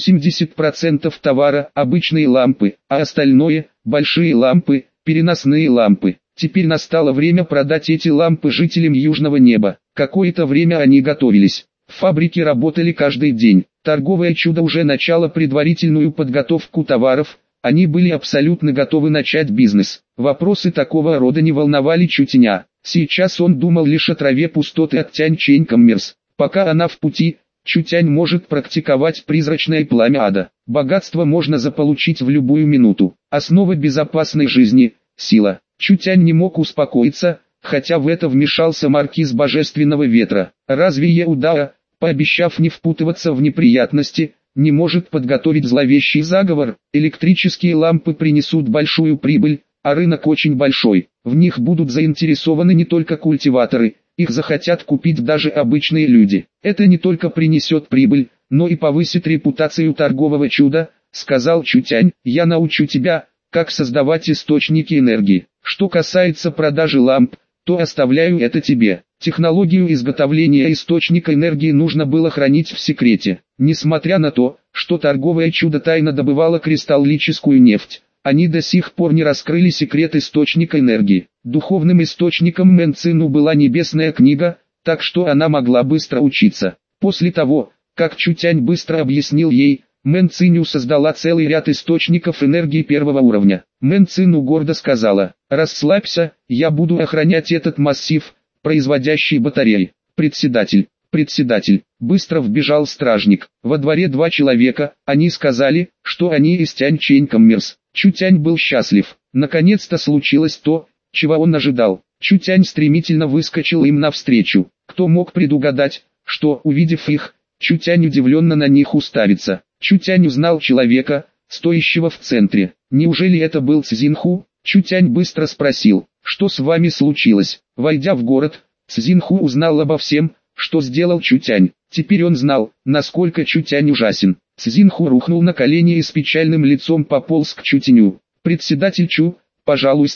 80% товара – обычные лампы, а остальное – большие лампы, переносные лампы. Теперь настало время продать эти лампы жителям Южного Неба. Какое-то время они готовились. Фабрики работали каждый день. Торговое чудо уже начало предварительную подготовку товаров, они были абсолютно готовы начать бизнес. Вопросы такого рода не волновали Чутеня. Сейчас он думал лишь о траве пустоты от Тянь-Чэнь Коммерс. Пока она в пути, Чутянь может практиковать призрачное пламя ада. Богатство можно заполучить в любую минуту. Основа безопасной жизни – сила. Чутянь не мог успокоиться, хотя в это вмешался маркиз Божественного Ветра. Разве Еудая, пообещав не впутываться в неприятности, не может подготовить зловещий заговор? Электрические лампы принесут большую прибыль, а рынок очень большой. В них будут заинтересованы не только культиваторы, их захотят купить даже обычные люди. Это не только принесет прибыль, но и повысит репутацию торгового чуда, сказал Чутянь. Я научу тебя, как создавать источники энергии. Что касается продажи ламп, то оставляю это тебе. Технологию изготовления источника энергии нужно было хранить в секрете. Несмотря на то, что торговое чудо тайно добывало кристаллическую нефть, они до сих пор не раскрыли секрет источника энергии. Духовным источником Мэн Цину была небесная книга, так что она могла быстро учиться. После того, как Чутянь быстро объяснил ей, Мэн Циню создала целый ряд источников энергии первого уровня. Мэн Цину гордо сказала: «Расслабься, я буду охранять этот массив, производящий батареи». Председатель, быстро вбежал стражник. Во дворе два человека, они сказали, что они из Тянь-Чэнь Коммерс. Чутянь был счастлив. Наконец-то случилось то, чего он ожидал. Чутянь стремительно выскочил им навстречу. Кто мог предугадать, что, увидев их, Чутянь удивленно на них уставится. Чутянь узнал человека, стоящего в центре. Неужели это был Цзинху? Чутянь быстро спросил: «Что с вами случилось?» Войдя в город, Цзинху узнал обо всем, что сделал Чутянь. Теперь он знал, насколько Чутянь ужасен. Цзинху рухнул на колени и с печальным лицом пополз к Чутяню. «Председатель Чу, пожалуйста,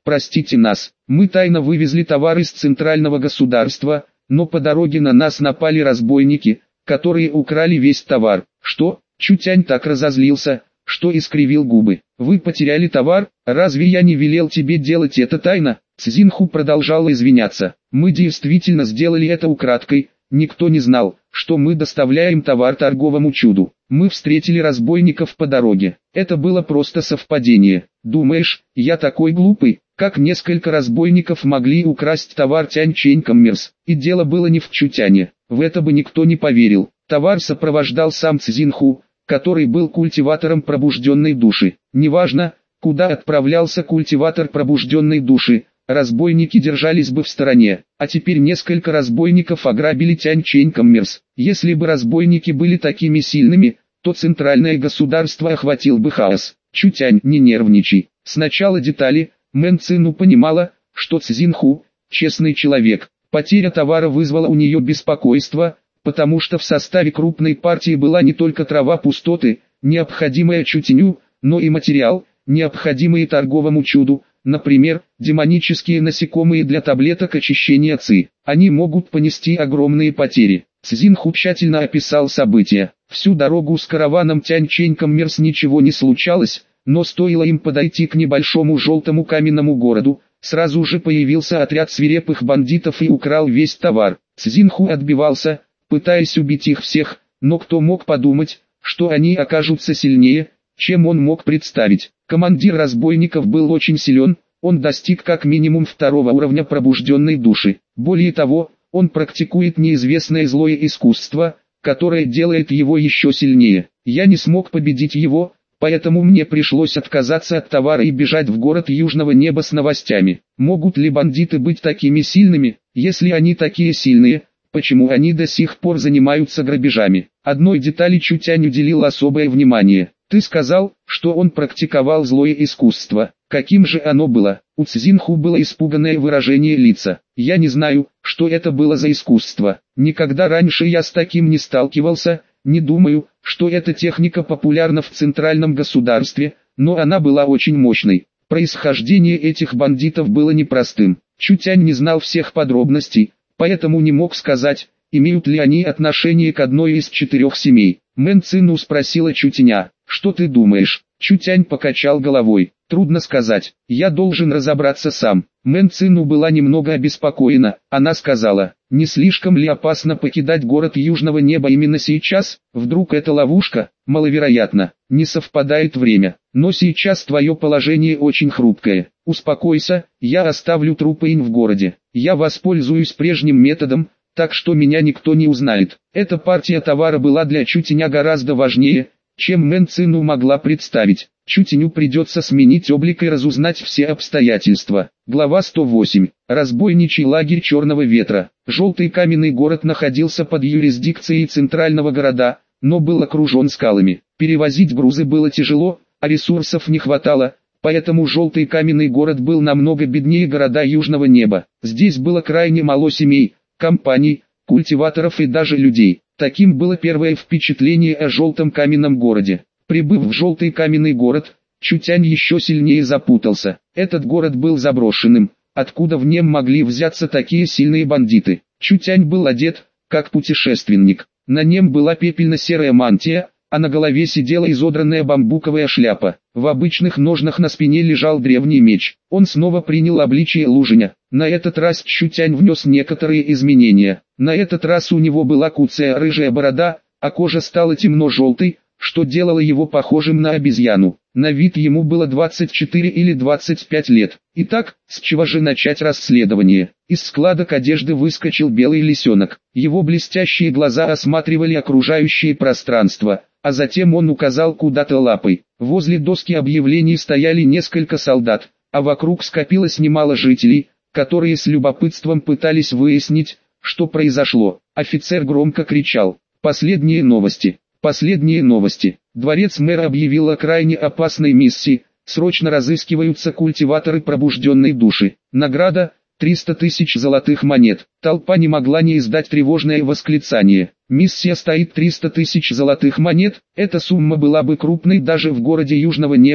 простите нас, мы тайно вывезли товар из центрального государства, но по дороге на нас напали разбойники, которые украли весь товар. Что? Чутянь так разозлился, что искривил губы. Вы потеряли товар? Разве я не велел тебе делать это тайно? Цзинху продолжал извиняться. Мы действительно сделали это украдкой, никто не знал, что мы доставляем товар торговому чуду. Мы встретили разбойников по дороге. Это было просто совпадение. Думаешь, я такой глупый? Как несколько разбойников могли украсть товар Тянь-Чэнь Коммерс? И дело было не в Чутяне. В это бы никто не поверил. Товар сопровождал сам Цзинху, который был культиватором пробужденной души. Неважно, куда отправлялся культиватор пробужденной души, разбойники держались бы в стороне. А теперь несколько разбойников ограбили Тянь-Чэнь Коммерс. Если бы разбойники были такими сильными, то центральное государство охватил бы хаос. Чутянь, не нервничай. Сначала детали. Мэн Цину понимала, что Цзинху – честный человек. Потеря товара вызвала у нее беспокойство, потому что в составе крупной партии была не только трава пустоты, необходимая Чутяню, но и материал, необходимый торговому чуду, например, демонические насекомые для таблеток очищения ЦИ. Они могут понести огромные потери. Цзинху тщательно описал события. Всю дорогу с караваном Тянь-Чэнь Коммерс ничего не случалось, но стоило им подойти к небольшому желтому каменному городу, сразу же появился отряд свирепых бандитов и украл весь товар. Цзинху отбивался, пытаясь убить их всех, но кто мог подумать, что они окажутся сильнее, чем он мог представить. Командир разбойников был очень силен, он достиг как минимум 2-го уровня пробужденной души. Более того, он практикует неизвестное злое искусство, которое делает его еще сильнее. Я не смог победить его, поэтому мне пришлось отказаться от товара и бежать в город Южного Неба с новостями. Могут ли бандиты быть такими сильными? Если они такие сильные, почему они до сих пор занимаются грабежами? Одной детали Чутянь уделил особое внимание. Ты сказал, что он практиковал злое искусство. Каким же оно было? У Цзинху было испуганное выражение лица. Я не знаю, что это было за искусство. Никогда раньше я с таким не сталкивался. Не думаю, что эта техника популярна в центральном государстве, но она была очень мощной. Происхождение этих бандитов было непростым. Чутянь не знал всех подробностей, поэтому не мог сказать, имеют ли они отношение к одной из 4 семей. Мэн Цину спросила Чутяня, что ты думаешь? Чутянь покачал головой. Трудно сказать, я должен разобраться сам. Мэн Цину была немного обеспокоена, она сказала, не слишком ли опасно покидать город Южного Неба именно сейчас? Вдруг это ловушка? Маловероятно, не совпадает время, но сейчас твое положение очень хрупкое. Успокойся, я оставлю трупы в городе. Я воспользуюсь прежним методом, так что меня никто не узнает. Эта партия товара была для Чутяня гораздо важнее, чем Мэн Цину могла представить. Чутяню придется сменить облик и разузнать все обстоятельства. Глава 108. Разбойничий лагерь Черного Ветра. Желтый каменный город находился под юрисдикцией центрального города, но был окружен скалами. Перевозить грузы было тяжело, а ресурсов не хватало, поэтому Желтый каменный город был намного беднее города Южного Неба. Здесь было крайне мало семей, компаний, культиваторов и даже людей. Таким было первое впечатление о Желтом каменном городе. Прибыв в Желтый каменный город, Чутянь еще сильнее запутался. Этот город был заброшенным, откуда в нем могли взяться такие сильные бандиты. Чутянь был одет, как путешественник. На нем была пепельно-серая мантия, а на голове сидела изодранная бамбуковая шляпа. В обычных ножнах на спине лежал древний меч. Он снова принял обличие луженя. На этот раз Чутянь внес некоторые изменения. На этот раз у него была куцая рыжая борода, а кожа стала темно-желтой, что делало его похожим на обезьяну. На вид ему было 24 или 25 лет. Итак, с чего же начать расследование? Из складок одежды выскочил белый лисенок. Его блестящие глаза осматривали окружающее пространство, а затем он указал куда-то лапой. Возле доски объявлений стояли несколько солдат, а вокруг скопилось немало жителей, которые с любопытством пытались выяснить, что произошло. Офицер громко кричал: «Последние новости! Последние новости! Дворец мэра объявил о крайне опасной миссии, срочно разыскиваются культиваторы пробужденной души. Награда – 300 тысяч золотых монет». Толпа не могла не издать тревожное восклицание. Миссия стоит 300 тысяч золотых монет, эта сумма была бы крупной даже в городе Южного Неба,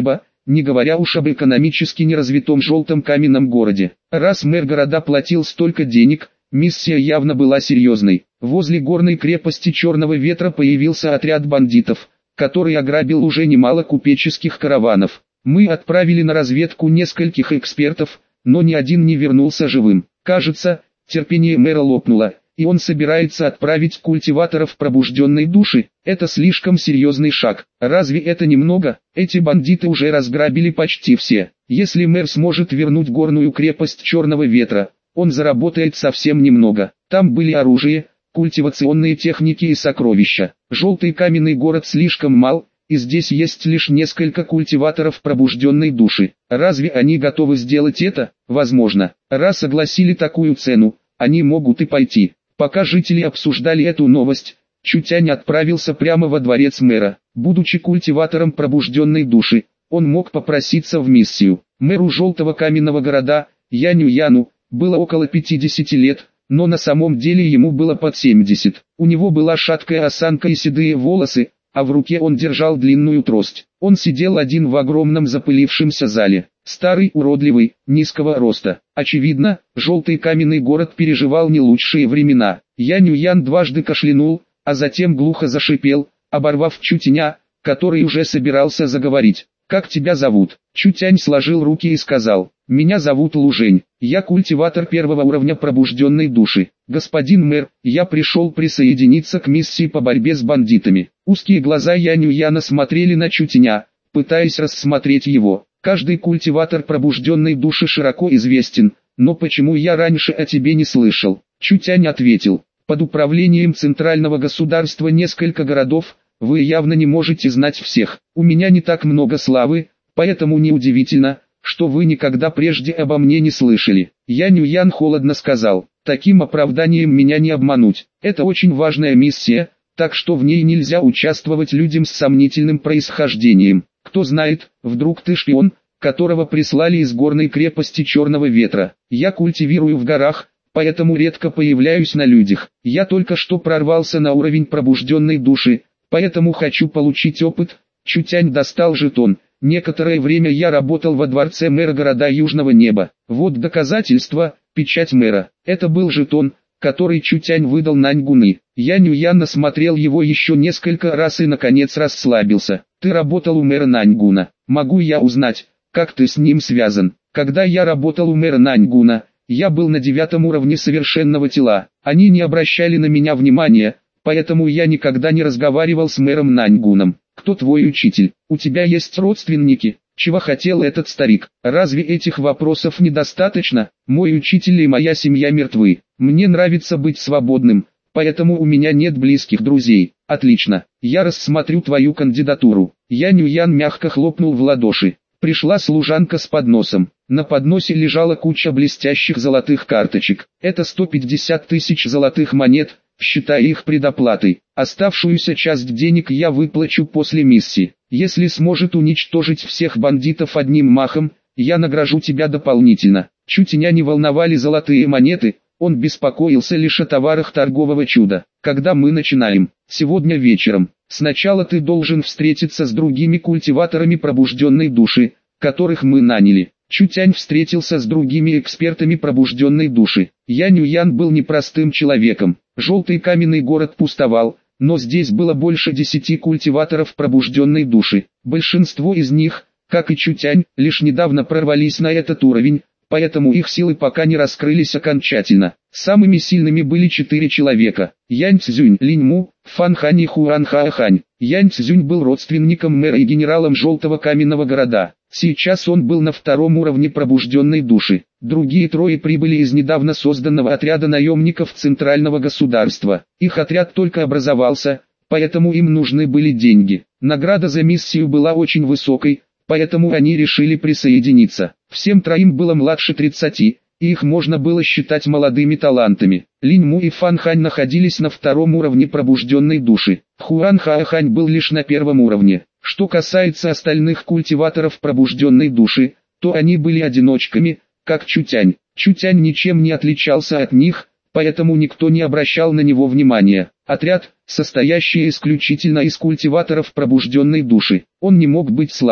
не говоря уж об экономически неразвитом желтом каменном городе. Раз мэр города платил столько денег, миссия явно была серьезной. Возле горной крепости Черного Ветра появился отряд бандитов, который ограбил уже немало купеческих караванов. Мы отправили на разведку нескольких экспертов, но ни один не вернулся живым. Кажется, терпение мэра лопнуло, и он собирается отправить культиваторов пробужденной души. Это слишком серьезный шаг. Разве это немного? Эти бандиты уже разграбили почти все. Если мэр сможет вернуть горную крепость Черного Ветра, он заработает совсем немного. Там были оружие, культивационные техники и сокровища. Желтый каменный город слишком мал, и здесь есть лишь несколько культиваторов пробужденной души. Разве они готовы сделать это? Возможно. Раз согласили такую цену, они могут и пойти. Пока жители обсуждали эту новость, Чутянь отправился прямо во дворец мэра. Будучи культиватором пробужденной души, он мог попроситься в миссию. Мэру Желтого каменного города, Яню Яну, было около 50 лет, но на самом деле ему было под 70. У него была шаткая осанка и седые волосы, а в руке он держал длинную трость. Он сидел один в огромном запылившемся зале. Старый, уродливый, низкого роста. Очевидно, желтый каменный город переживал не лучшие времена. Янь Юян дважды кашлянул, а затем глухо зашипел, оборвав Чутяня, который уже собирался заговорить. «Как тебя зовут?» Чутянь сложил руки и сказал: «Меня зовут Лужень, я культиватор первого уровня пробужденной души. Господин мэр, я пришел присоединиться к миссии по борьбе с бандитами». Узкие глаза Янь Юяна смотрели на Чутяня, пытаясь рассмотреть его. «Каждый культиватор пробужденной души широко известен, но почему я раньше о тебе не слышал?» Чутянь ответил: «Под управлением центрального государства несколько городов, вы явно не можете знать всех. У меня не так много славы, поэтому неудивительно, что вы никогда прежде обо мне не слышали». Янь Юян холодно сказал: «Таким оправданием меня не обмануть. Это очень важная миссия, так что в ней нельзя участвовать людям с сомнительным происхождением. Кто знает, вдруг ты шпион, которого прислали из горной крепости Черного Ветра. Я культивирую в горах, поэтому редко появляюсь на людях. Я только что прорвался на уровень пробужденной души, поэтому хочу получить опыт». Чутянь достал жетон. «Некоторое время я работал во дворце мэра города Южного Неба. Вот доказательство, печать мэра». Это был жетон, который Чутянь выдал Наньгуны. Янь Юян осмотрел его еще несколько раз и наконец расслабился. «Ты работал у мэра Наньгуна. Могу я узнать, как ты с ним связан?» «Когда я работал у мэра Наньгуна, я был на 9 уровне совершенного тела. Они не обращали на меня внимания, поэтому я никогда не разговаривал с мэром Наньгуном». «Кто твой учитель? У тебя есть родственники?» Чего хотел этот старик? Разве этих вопросов недостаточно? Мой учитель и моя семья мертвы. Мне нравится быть свободным, поэтому у меня нет близких друзей. Отлично, я рассмотрю твою кандидатуру. Янь Юян мягко хлопнул в ладоши. Пришла служанка с подносом. На подносе лежала куча блестящих золотых карточек. Это 150 тысяч золотых монет, считая их предоплатой. Оставшуюся часть денег я выплачу после миссии. Если сможет уничтожить всех бандитов одним махом, я награжу тебя дополнительно». Чутяня не волновали золотые монеты, он беспокоился лишь о товарах торгового чуда. «Когда мы начинаем?» «Сегодня вечером. Сначала ты должен встретиться с другими культиваторами пробужденной души, которых мы наняли». Чутянь встретился с другими экспертами пробужденной души. Янь Юян был непростым человеком. Желтый каменный город пустовал, но здесь было больше 10 культиваторов пробужденной души. Большинство из них, как и Чутянь, лишь недавно прорвались на этот уровень, поэтому их силы пока не раскрылись окончательно. Самыми сильными были 4 человека: Янь Цзюнь, Линь Му, Фан Хань и Хуан Хаохань. Янь Цзюнь был родственником мэра и генералом Желтого каменного города. Сейчас он был на 2-м уровне пробужденной души. Другие 3 прибыли из недавно созданного отряда наемников Центрального государства. Их отряд только образовался, поэтому им нужны были деньги. Награда за миссию была очень высокой, поэтому они решили присоединиться. Всем 3 было младше 30, и их можно было считать молодыми талантами. Линь Му и Фан Хань находились на 2-м уровне пробужденной души. Хуан Хаохань был лишь на 1-м уровне. Что касается остальных культиваторов пробужденной души, то они были одиночками, как Чутянь. Чутянь ничем не отличался от них, поэтому никто не обращал на него внимания. Отряд, состоящий исключительно из культиваторов пробужденной души, он не мог быть слабым.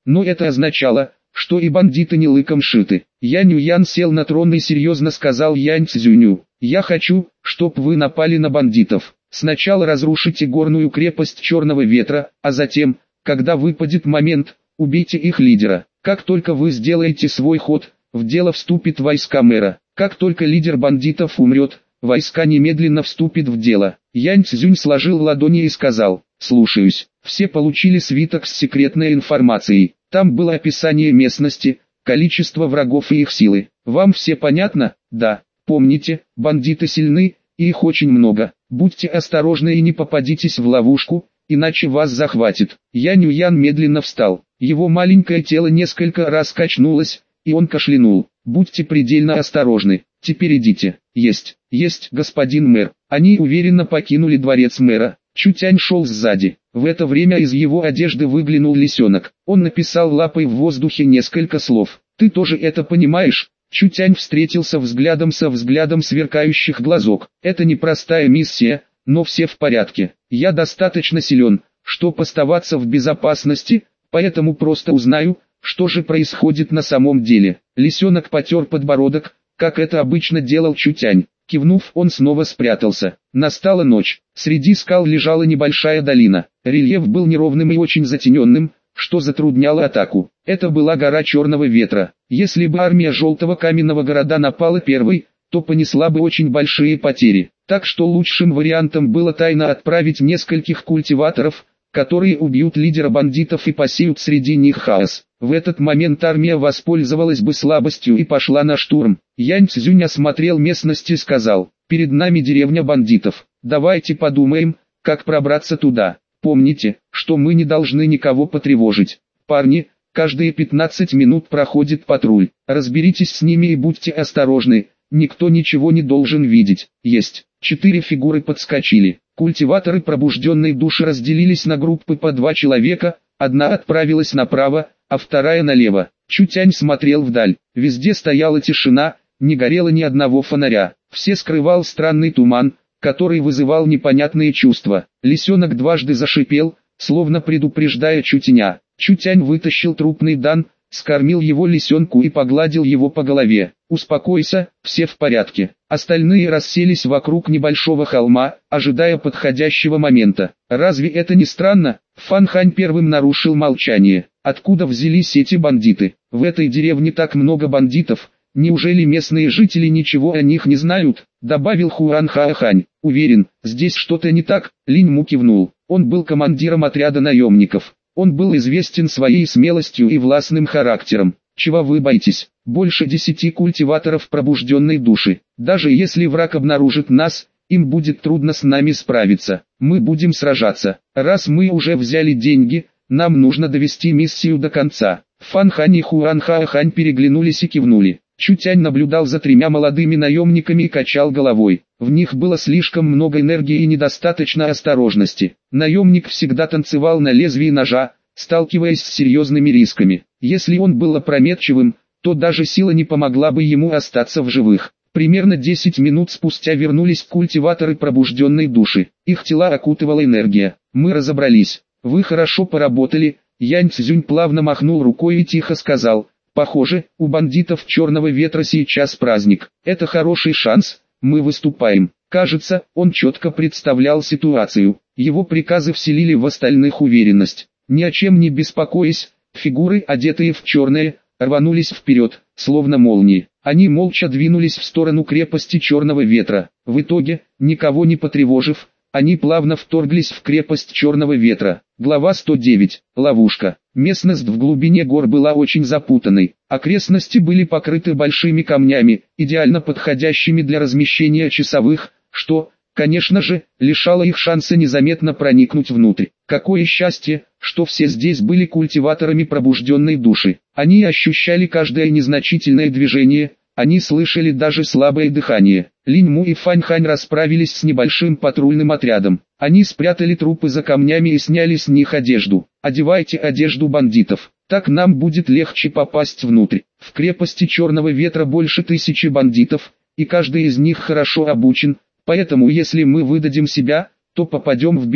но это означало, что и бандиты не лыком шиты. Янь Уян сел на трон и серьезно сказал Янь Цзюню: «Я хочу, чтоб вы напали на бандитов. Сначала разрушите горную крепость Черного Ветра, а затем, когда выпадет момент, убейте их лидера. Как только вы сделаете свой ход, в дело вступит войска мэра. Как только лидер бандитов умрет, войска немедленно вступит в дело». Янь Цзюнь сложил ладони и сказал: «Слушаюсь». Все получили свиток с секретной информацией. Там было описание местности, количество врагов и их силы. Вам все понятно? Да. Помните, бандиты сильны, и их очень много. Будьте осторожны и не попадитесь в ловушку, иначе вас захватит. Янь Уян медленно встал. Его маленькое тело несколько раз качнулось, и он кашлянул. Будьте предельно осторожны. Теперь идите. Есть, господин мэр. Они уверенно покинули дворец мэра. Чутянь шел сзади. В это время из его одежды выглянул лисенок. Он написал лапой в воздухе несколько слов. «Ты тоже это понимаешь?» Чутянь встретился взглядом со взглядом сверкающих глазок. «Это непростая миссия, но все в порядке. Я достаточно силен, чтобы оставаться в безопасности, поэтому просто узнаю, что же происходит на самом деле». Лисенок потер подбородок, как это обычно делал Чутянь. Кивнув, он снова спрятался. Настала ночь. Среди скал лежала небольшая долина. Рельеф был неровным и очень затененным, что затрудняло атаку. Это была гора Черного Ветра. Если бы армия Желтого Каменного Города напала первой, то понесла бы очень большие потери. Так что лучшим вариантом было тайно отправить нескольких культиваторов, которые убьют лидера бандитов и посеют среди них хаос. В этот момент армия воспользовалась бы слабостью и пошла на штурм. Янь Цзюнь осмотрел местность и сказал: «Перед нами деревня бандитов. Давайте подумаем, как пробраться туда. Помните, что мы не должны никого потревожить. Парни, каждые 15 минут проходит патруль. Разберитесь с ними и будьте осторожны, никто ничего не должен видеть». Есть. 4 фигуры подскочили. Культиваторы пробужденной души разделились на группы по 2 человека, одна отправилась направо, а вторая налево. Чутянь смотрел вдаль. Везде стояла тишина, не горело ни одного фонаря. Все скрывал странный туман, который вызывал непонятные чувства. Лисенок дважды зашипел, словно предупреждая Чутяня. Чутянь вытащил трупный дан, скормил его лисенку и погладил его по голове. «Успокойся, все в порядке». Остальные расселись вокруг небольшого холма, ожидая подходящего момента. «Разве это не странно?» Фан Хань первым нарушил молчание. «Откуда взялись эти бандиты? В этой деревне так много бандитов, неужели местные жители ничего о них не знают?» Добавил Хуан Хаохань. «Уверен, здесь что-то не так». Линь Му кивнул. Он был командиром отряда наемников. Он был известен своей смелостью и властным характером. «Чего вы боитесь? Больше 10 культиваторов пробужденной души. Даже если враг обнаружит нас, им будет трудно с нами справиться. Мы будем сражаться. Раз мы уже взяли деньги, нам нужно довести миссию до конца». Фан Хань и Хуан Хаохань переглянулись и кивнули. Чутянь наблюдал за 3 молодыми наемниками и качал головой. В них было слишком много энергии и недостаточно осторожности. Наемник всегда танцевал на лезвии ножа, сталкиваясь с серьезными рисками. Если он был опрометчивым, то даже сила не помогла бы ему остаться в живых. Примерно 10 минут спустя вернулись культиваторы пробужденной души. Их тела окутывала энергия. «Мы разобрались. Вы хорошо поработали». Янь Цзюнь плавно махнул рукой и тихо сказал: «Похоже, у бандитов Черного Ветра сейчас праздник. Это хороший шанс, мы выступаем». Кажется, он четко представлял ситуацию. Его приказы вселили в остальных уверенность. Ни о чем не беспокоясь, фигуры, одетые в черное, рванулись вперед, словно молнии. Они молча двинулись в сторону крепости Черного Ветра. В итоге, никого не потревожив, они плавно вторглись в крепость Черного Ветра. Глава 109. Ловушка. Местность в глубине гор была очень запутанной. Окрестности были покрыты большими камнями, идеально подходящими для размещения часовых, что, конечно же, лишало их шанса незаметно проникнуть внутрь. Какое счастье, что все здесь были культиваторами пробужденной души. Они ощущали каждое незначительное движение, они слышали даже слабое дыхание. Линь Му и Фань Хань расправились с небольшим патрульным отрядом. Они спрятали трупы за камнями и сняли с них одежду. «Одевайте одежду бандитов, так нам будет легче попасть внутрь». В крепости Черного Ветра больше 1000 бандитов, и каждый из них хорошо обучен, поэтому если мы выдадим себя, то попадем в беду.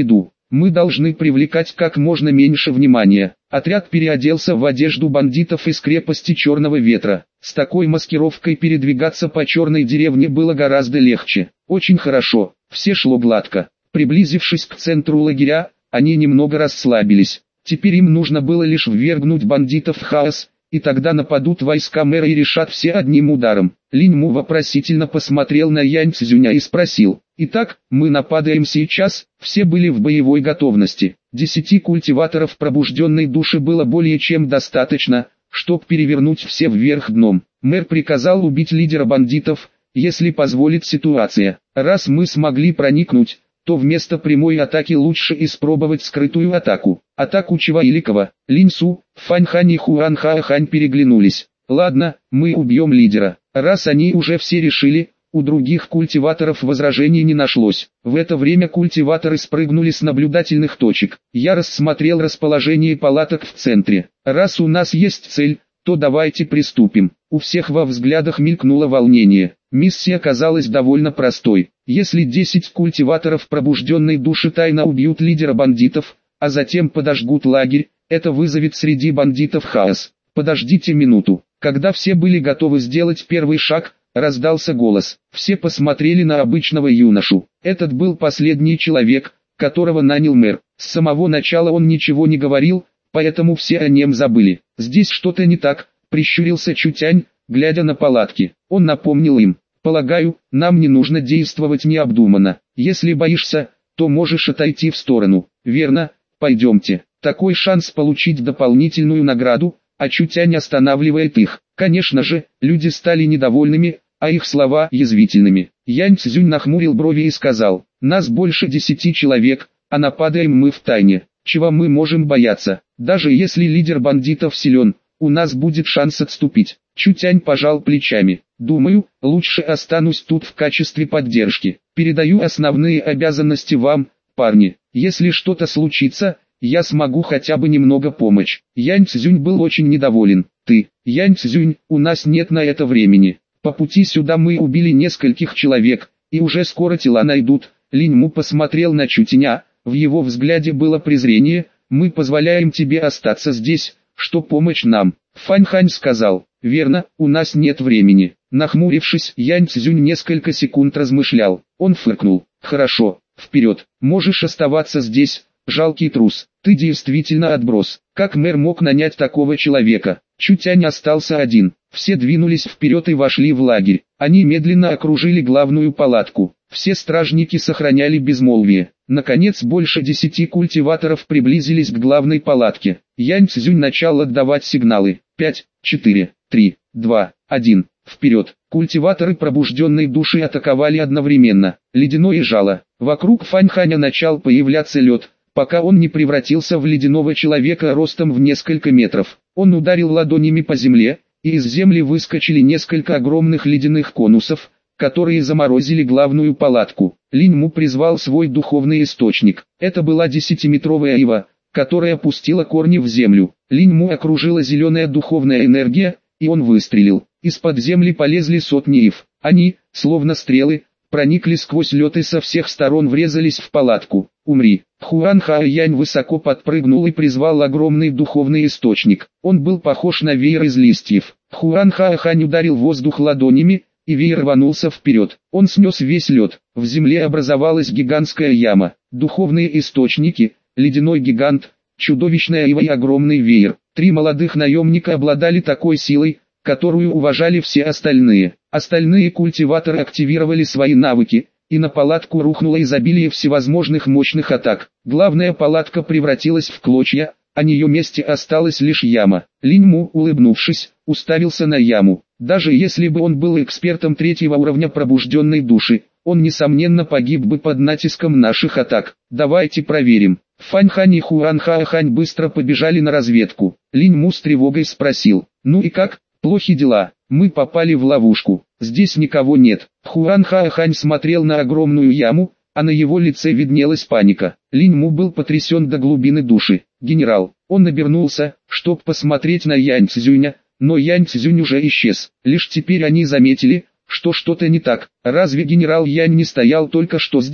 Мы должны привлекать как можно меньше внимания. Отряд переоделся в одежду бандитов из крепости Черного Ветра. С такой маскировкой передвигаться по черной деревне было гораздо легче. Очень хорошо, все шло гладко. Приблизившись к центру лагеря, они немного расслабились. Теперь им нужно было лишь ввергнуть бандитов в хаос, и тогда нападут войска мэра и решат все одним ударом. Линь Му вопросительно посмотрел на Янь Цзюня и спросил: «Итак, мы нападаем сейчас?» Все были в боевой готовности. 10 культиваторов пробужденной души было более чем достаточно, чтобы перевернуть все вверх дном. Мэр приказал убить лидера бандитов, если позволит ситуация. Раз мы смогли проникнуть, то вместо прямой атаки лучше испробовать скрытую атаку. Атаку Чеваиликова. Линь Су, Фань Хань и Хуан Хаохань переглянулись. Ладно, мы убьем лидера. Раз они уже все решили, у других культиваторов возражений не нашлось. В это время культиваторы спрыгнули с наблюдательных точек. Я рассмотрел расположение палаток в центре. Раз у нас есть цель, то давайте приступим. У всех во взглядах мелькнуло волнение. Миссия казалась довольно простой. Если 10 культиваторов пробужденной души тайно убьют лидера бандитов, а затем подожгут лагерь, это вызовет среди бандитов хаос. Подождите минуту. Когда все были готовы сделать первый шаг, раздался голос. Все посмотрели на обычного юношу. Этот был последний человек, которого нанял мэр. С самого начала он ничего не говорил, поэтому все о нем забыли. Здесь что-то не так, прищурился Чутянь, глядя на палатки. Он напомнил им: полагаю, нам не нужно действовать необдуманно. Если боишься, то можешь отойти в сторону. Верно, пойдемте. Такой шанс получить дополнительную награду, а Чутянь останавливает их. Конечно же, люди стали недовольными, а их слова язвительными. Янь Цзюнь нахмурил брови и сказал: нас больше 10 человек, а нападаем мы втайне. Чего мы можем бояться? Даже если лидер бандитов силен, у нас будет шанс отступить. Чутянь пожал плечами. Думаю, лучше останусь тут в качестве поддержки. Передаю основные обязанности вам, парни. Если что-то случится, я смогу хотя бы немного помочь. Янь Цзюнь был очень недоволен. Ты, Янь Цзюнь, у нас нет на это времени. По пути сюда мы убили нескольких человек, и уже скоро тела найдут. Линь Му посмотрел на Чутяня, в его взгляде было презрение. Мы позволяем тебе остаться здесь, что помочь нам. Фань Хань сказал: верно, у нас нет времени. Нахмурившись, Янь Цзюнь несколько секунд размышлял. Он фыркнул: хорошо, вперед, можешь оставаться здесь, жалкий трус. Ты действительно отброс. Как мэр мог нанять такого человека? Чутянь остался один. Все двинулись вперед и вошли в лагерь. Они медленно окружили главную палатку. Все стражники сохраняли безмолвие. Наконец больше 10 культиваторов приблизились к главной палатке. Янь Цзюнь начал отдавать сигналы. 5, 4, 3, 2, 1. Вперед! Культиваторы пробужденной души атаковали одновременно. Ледяное жало. Вокруг Фаньханя начал появляться лед, пока он не превратился в ледяного человека ростом в несколько метров. Он ударил ладонями по земле, и из земли выскочили несколько огромных ледяных конусов, которые заморозили главную палатку. Линь Му призвал свой духовный источник. Это была 10-метровая ива, которая пустила корни в землю. Линь Му окружила зеленая духовная энергия, и он выстрелил. Из-под земли полезли сотни ив. Они, словно стрелы, проникли сквозь лед и со всех сторон врезались в палатку. «Умри!» Хуан Хаоянь высоко подпрыгнул и призвал огромный духовный источник. Он был похож на веер из листьев. Хуан Хаохань ударил воздух ладонями, и веер рванулся вперед. Он снес весь лед. В земле образовалась гигантская яма. Духовные источники, ледяной гигант, чудовищная ива и огромный веер. 3 молодых наемника обладали такой силой, которую уважали все остальные. Остальные культиваторы активировали свои навыки, и на палатку рухнуло изобилие всевозможных мощных атак. Главная палатка превратилась в клочья, а на ее месте осталась лишь яма. Линь Му, улыбнувшись, уставился на яму. Даже если бы он был экспертом 3-го уровня пробужденной души, он несомненно погиб бы под натиском наших атак. Давайте проверим. Фань Хань и Хуан Хаохань быстро побежали на разведку. Линь Му с тревогой спросил: ну и как? Плохи дела. Мы попали в ловушку. Здесь никого нет. Хуан Хаохань смотрел на огромную яму, а на его лице виднелась паника. Линь Му был потрясен до глубины души. Генерал. Он обернулся, чтобы посмотреть на Янь Цзюня, но Янь Цзюнь уже исчез. Лишь теперь они заметили, что что-то не так. Разве генерал Янь не стоял только что здесь?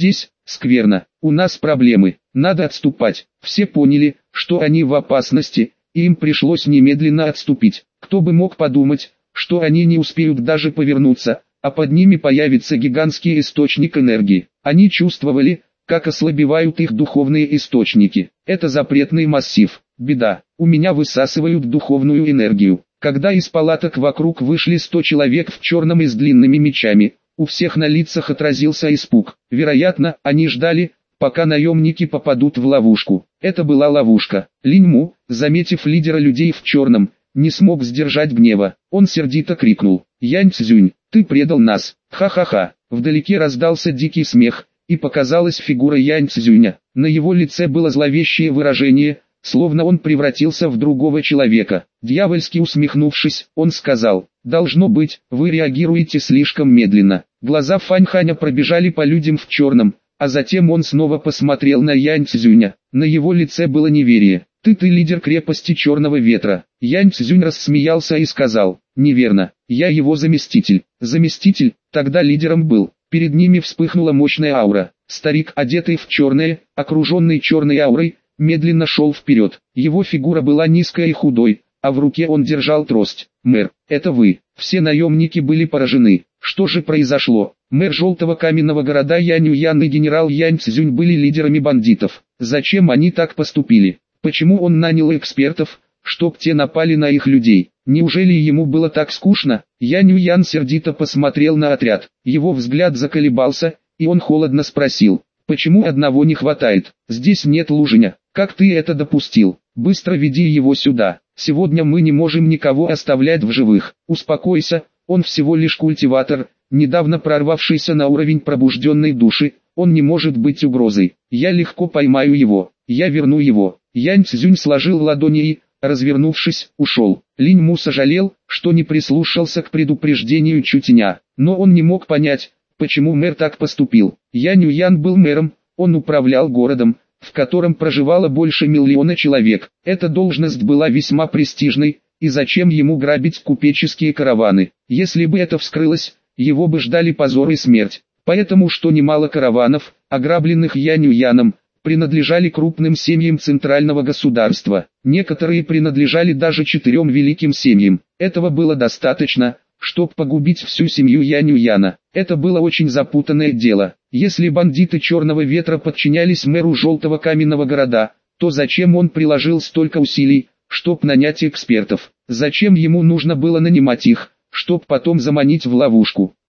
Скверно, у нас проблемы, надо отступать. Все поняли, что они в опасности, и им пришлось немедленно отступить. Кто бы мог подумать, что они не успеют даже повернуться, а под ними появится гигантский источник энергии. Они чувствовали, как ослабевают их духовные источники. Это запретный массив. Беда, у меня высасывают духовную энергию. Когда из палаток вокруг вышли 100 человек в черном и с длинными мечами, у всех на лицах отразился испуг. Вероятно, они ждали, пока наемники попадут в ловушку. Это была ловушка. Линьму, заметив лидера людей в черном, не смог сдержать гнева. Он сердито крикнул: «Янь Цзюнь, ты предал нас! Ха-ха-ха!» Вдалеке раздался дикий смех, и показалась фигура Янь Цзюня. На его лице было зловещее выражение, словно он превратился в другого человека. Дьявольски усмехнувшись, он сказал: «Должно быть, вы реагируете слишком медленно». Глаза Фаньханя пробежали по людям в черном, а затем он снова посмотрел на Янь Цзюня. На его лице было неверие. «Ты лидер крепости Черного Ветра». Янь Цзюнь рассмеялся и сказал: «Неверно, я его заместитель». «Заместитель? Тогда лидером был». Перед ними вспыхнула мощная аура. Старик, одетый в черное, окруженный черной аурой, медленно шел вперед. Его фигура была низкой и худой, а в руке он держал трость. «Мэр, это вы». Все наемники были поражены. Что же произошло? Мэр Желтого Каменного Города Янь Юян и генерал Янь Цзюнь были лидерами бандитов. Зачем они так поступили? Почему он нанял экспертов, чтоб те напали на их людей? Неужели ему было так скучно? Янь Юян сердито посмотрел на отряд. Его взгляд заколебался, и он холодно спросил: «Почему одного не хватает? Здесь нет Лужиня. Как ты это допустил? Быстро веди его сюда. Сегодня мы не можем никого оставлять в живых». «Успокойся, он всего лишь культиватор, недавно прорвавшийся на уровень пробужденной души. Он не может быть угрозой. Я легко поймаю его. Я верну его». Янь Цзюнь сложил ладони и, развернувшись, ушел. Линьму сожалел, что не прислушался к предупреждению Чутиня, но он не мог понять, почему мэр так поступил. Янь Юян был мэром, он управлял городом, в котором проживало больше 1 миллиона человек. Эта должность была весьма престижной, и зачем ему грабить купеческие караваны? Если бы это вскрылось, его бы ждали позор и смерть. Поэтому что немало караванов, ограбленных Янь Юяном, принадлежали крупным семьям центрального государства. Некоторые принадлежали даже 4 великим семьям. Этого было достаточно, чтобы погубить всю семью Янь Юяна. Это было очень запутанное дело. Если бандиты Черного Ветра подчинялись мэру Желтого Каменного Города, то зачем он приложил столько усилий, чтобы нанять экспертов? Зачем ему нужно было нанимать их, чтобы потом заманить в ловушку?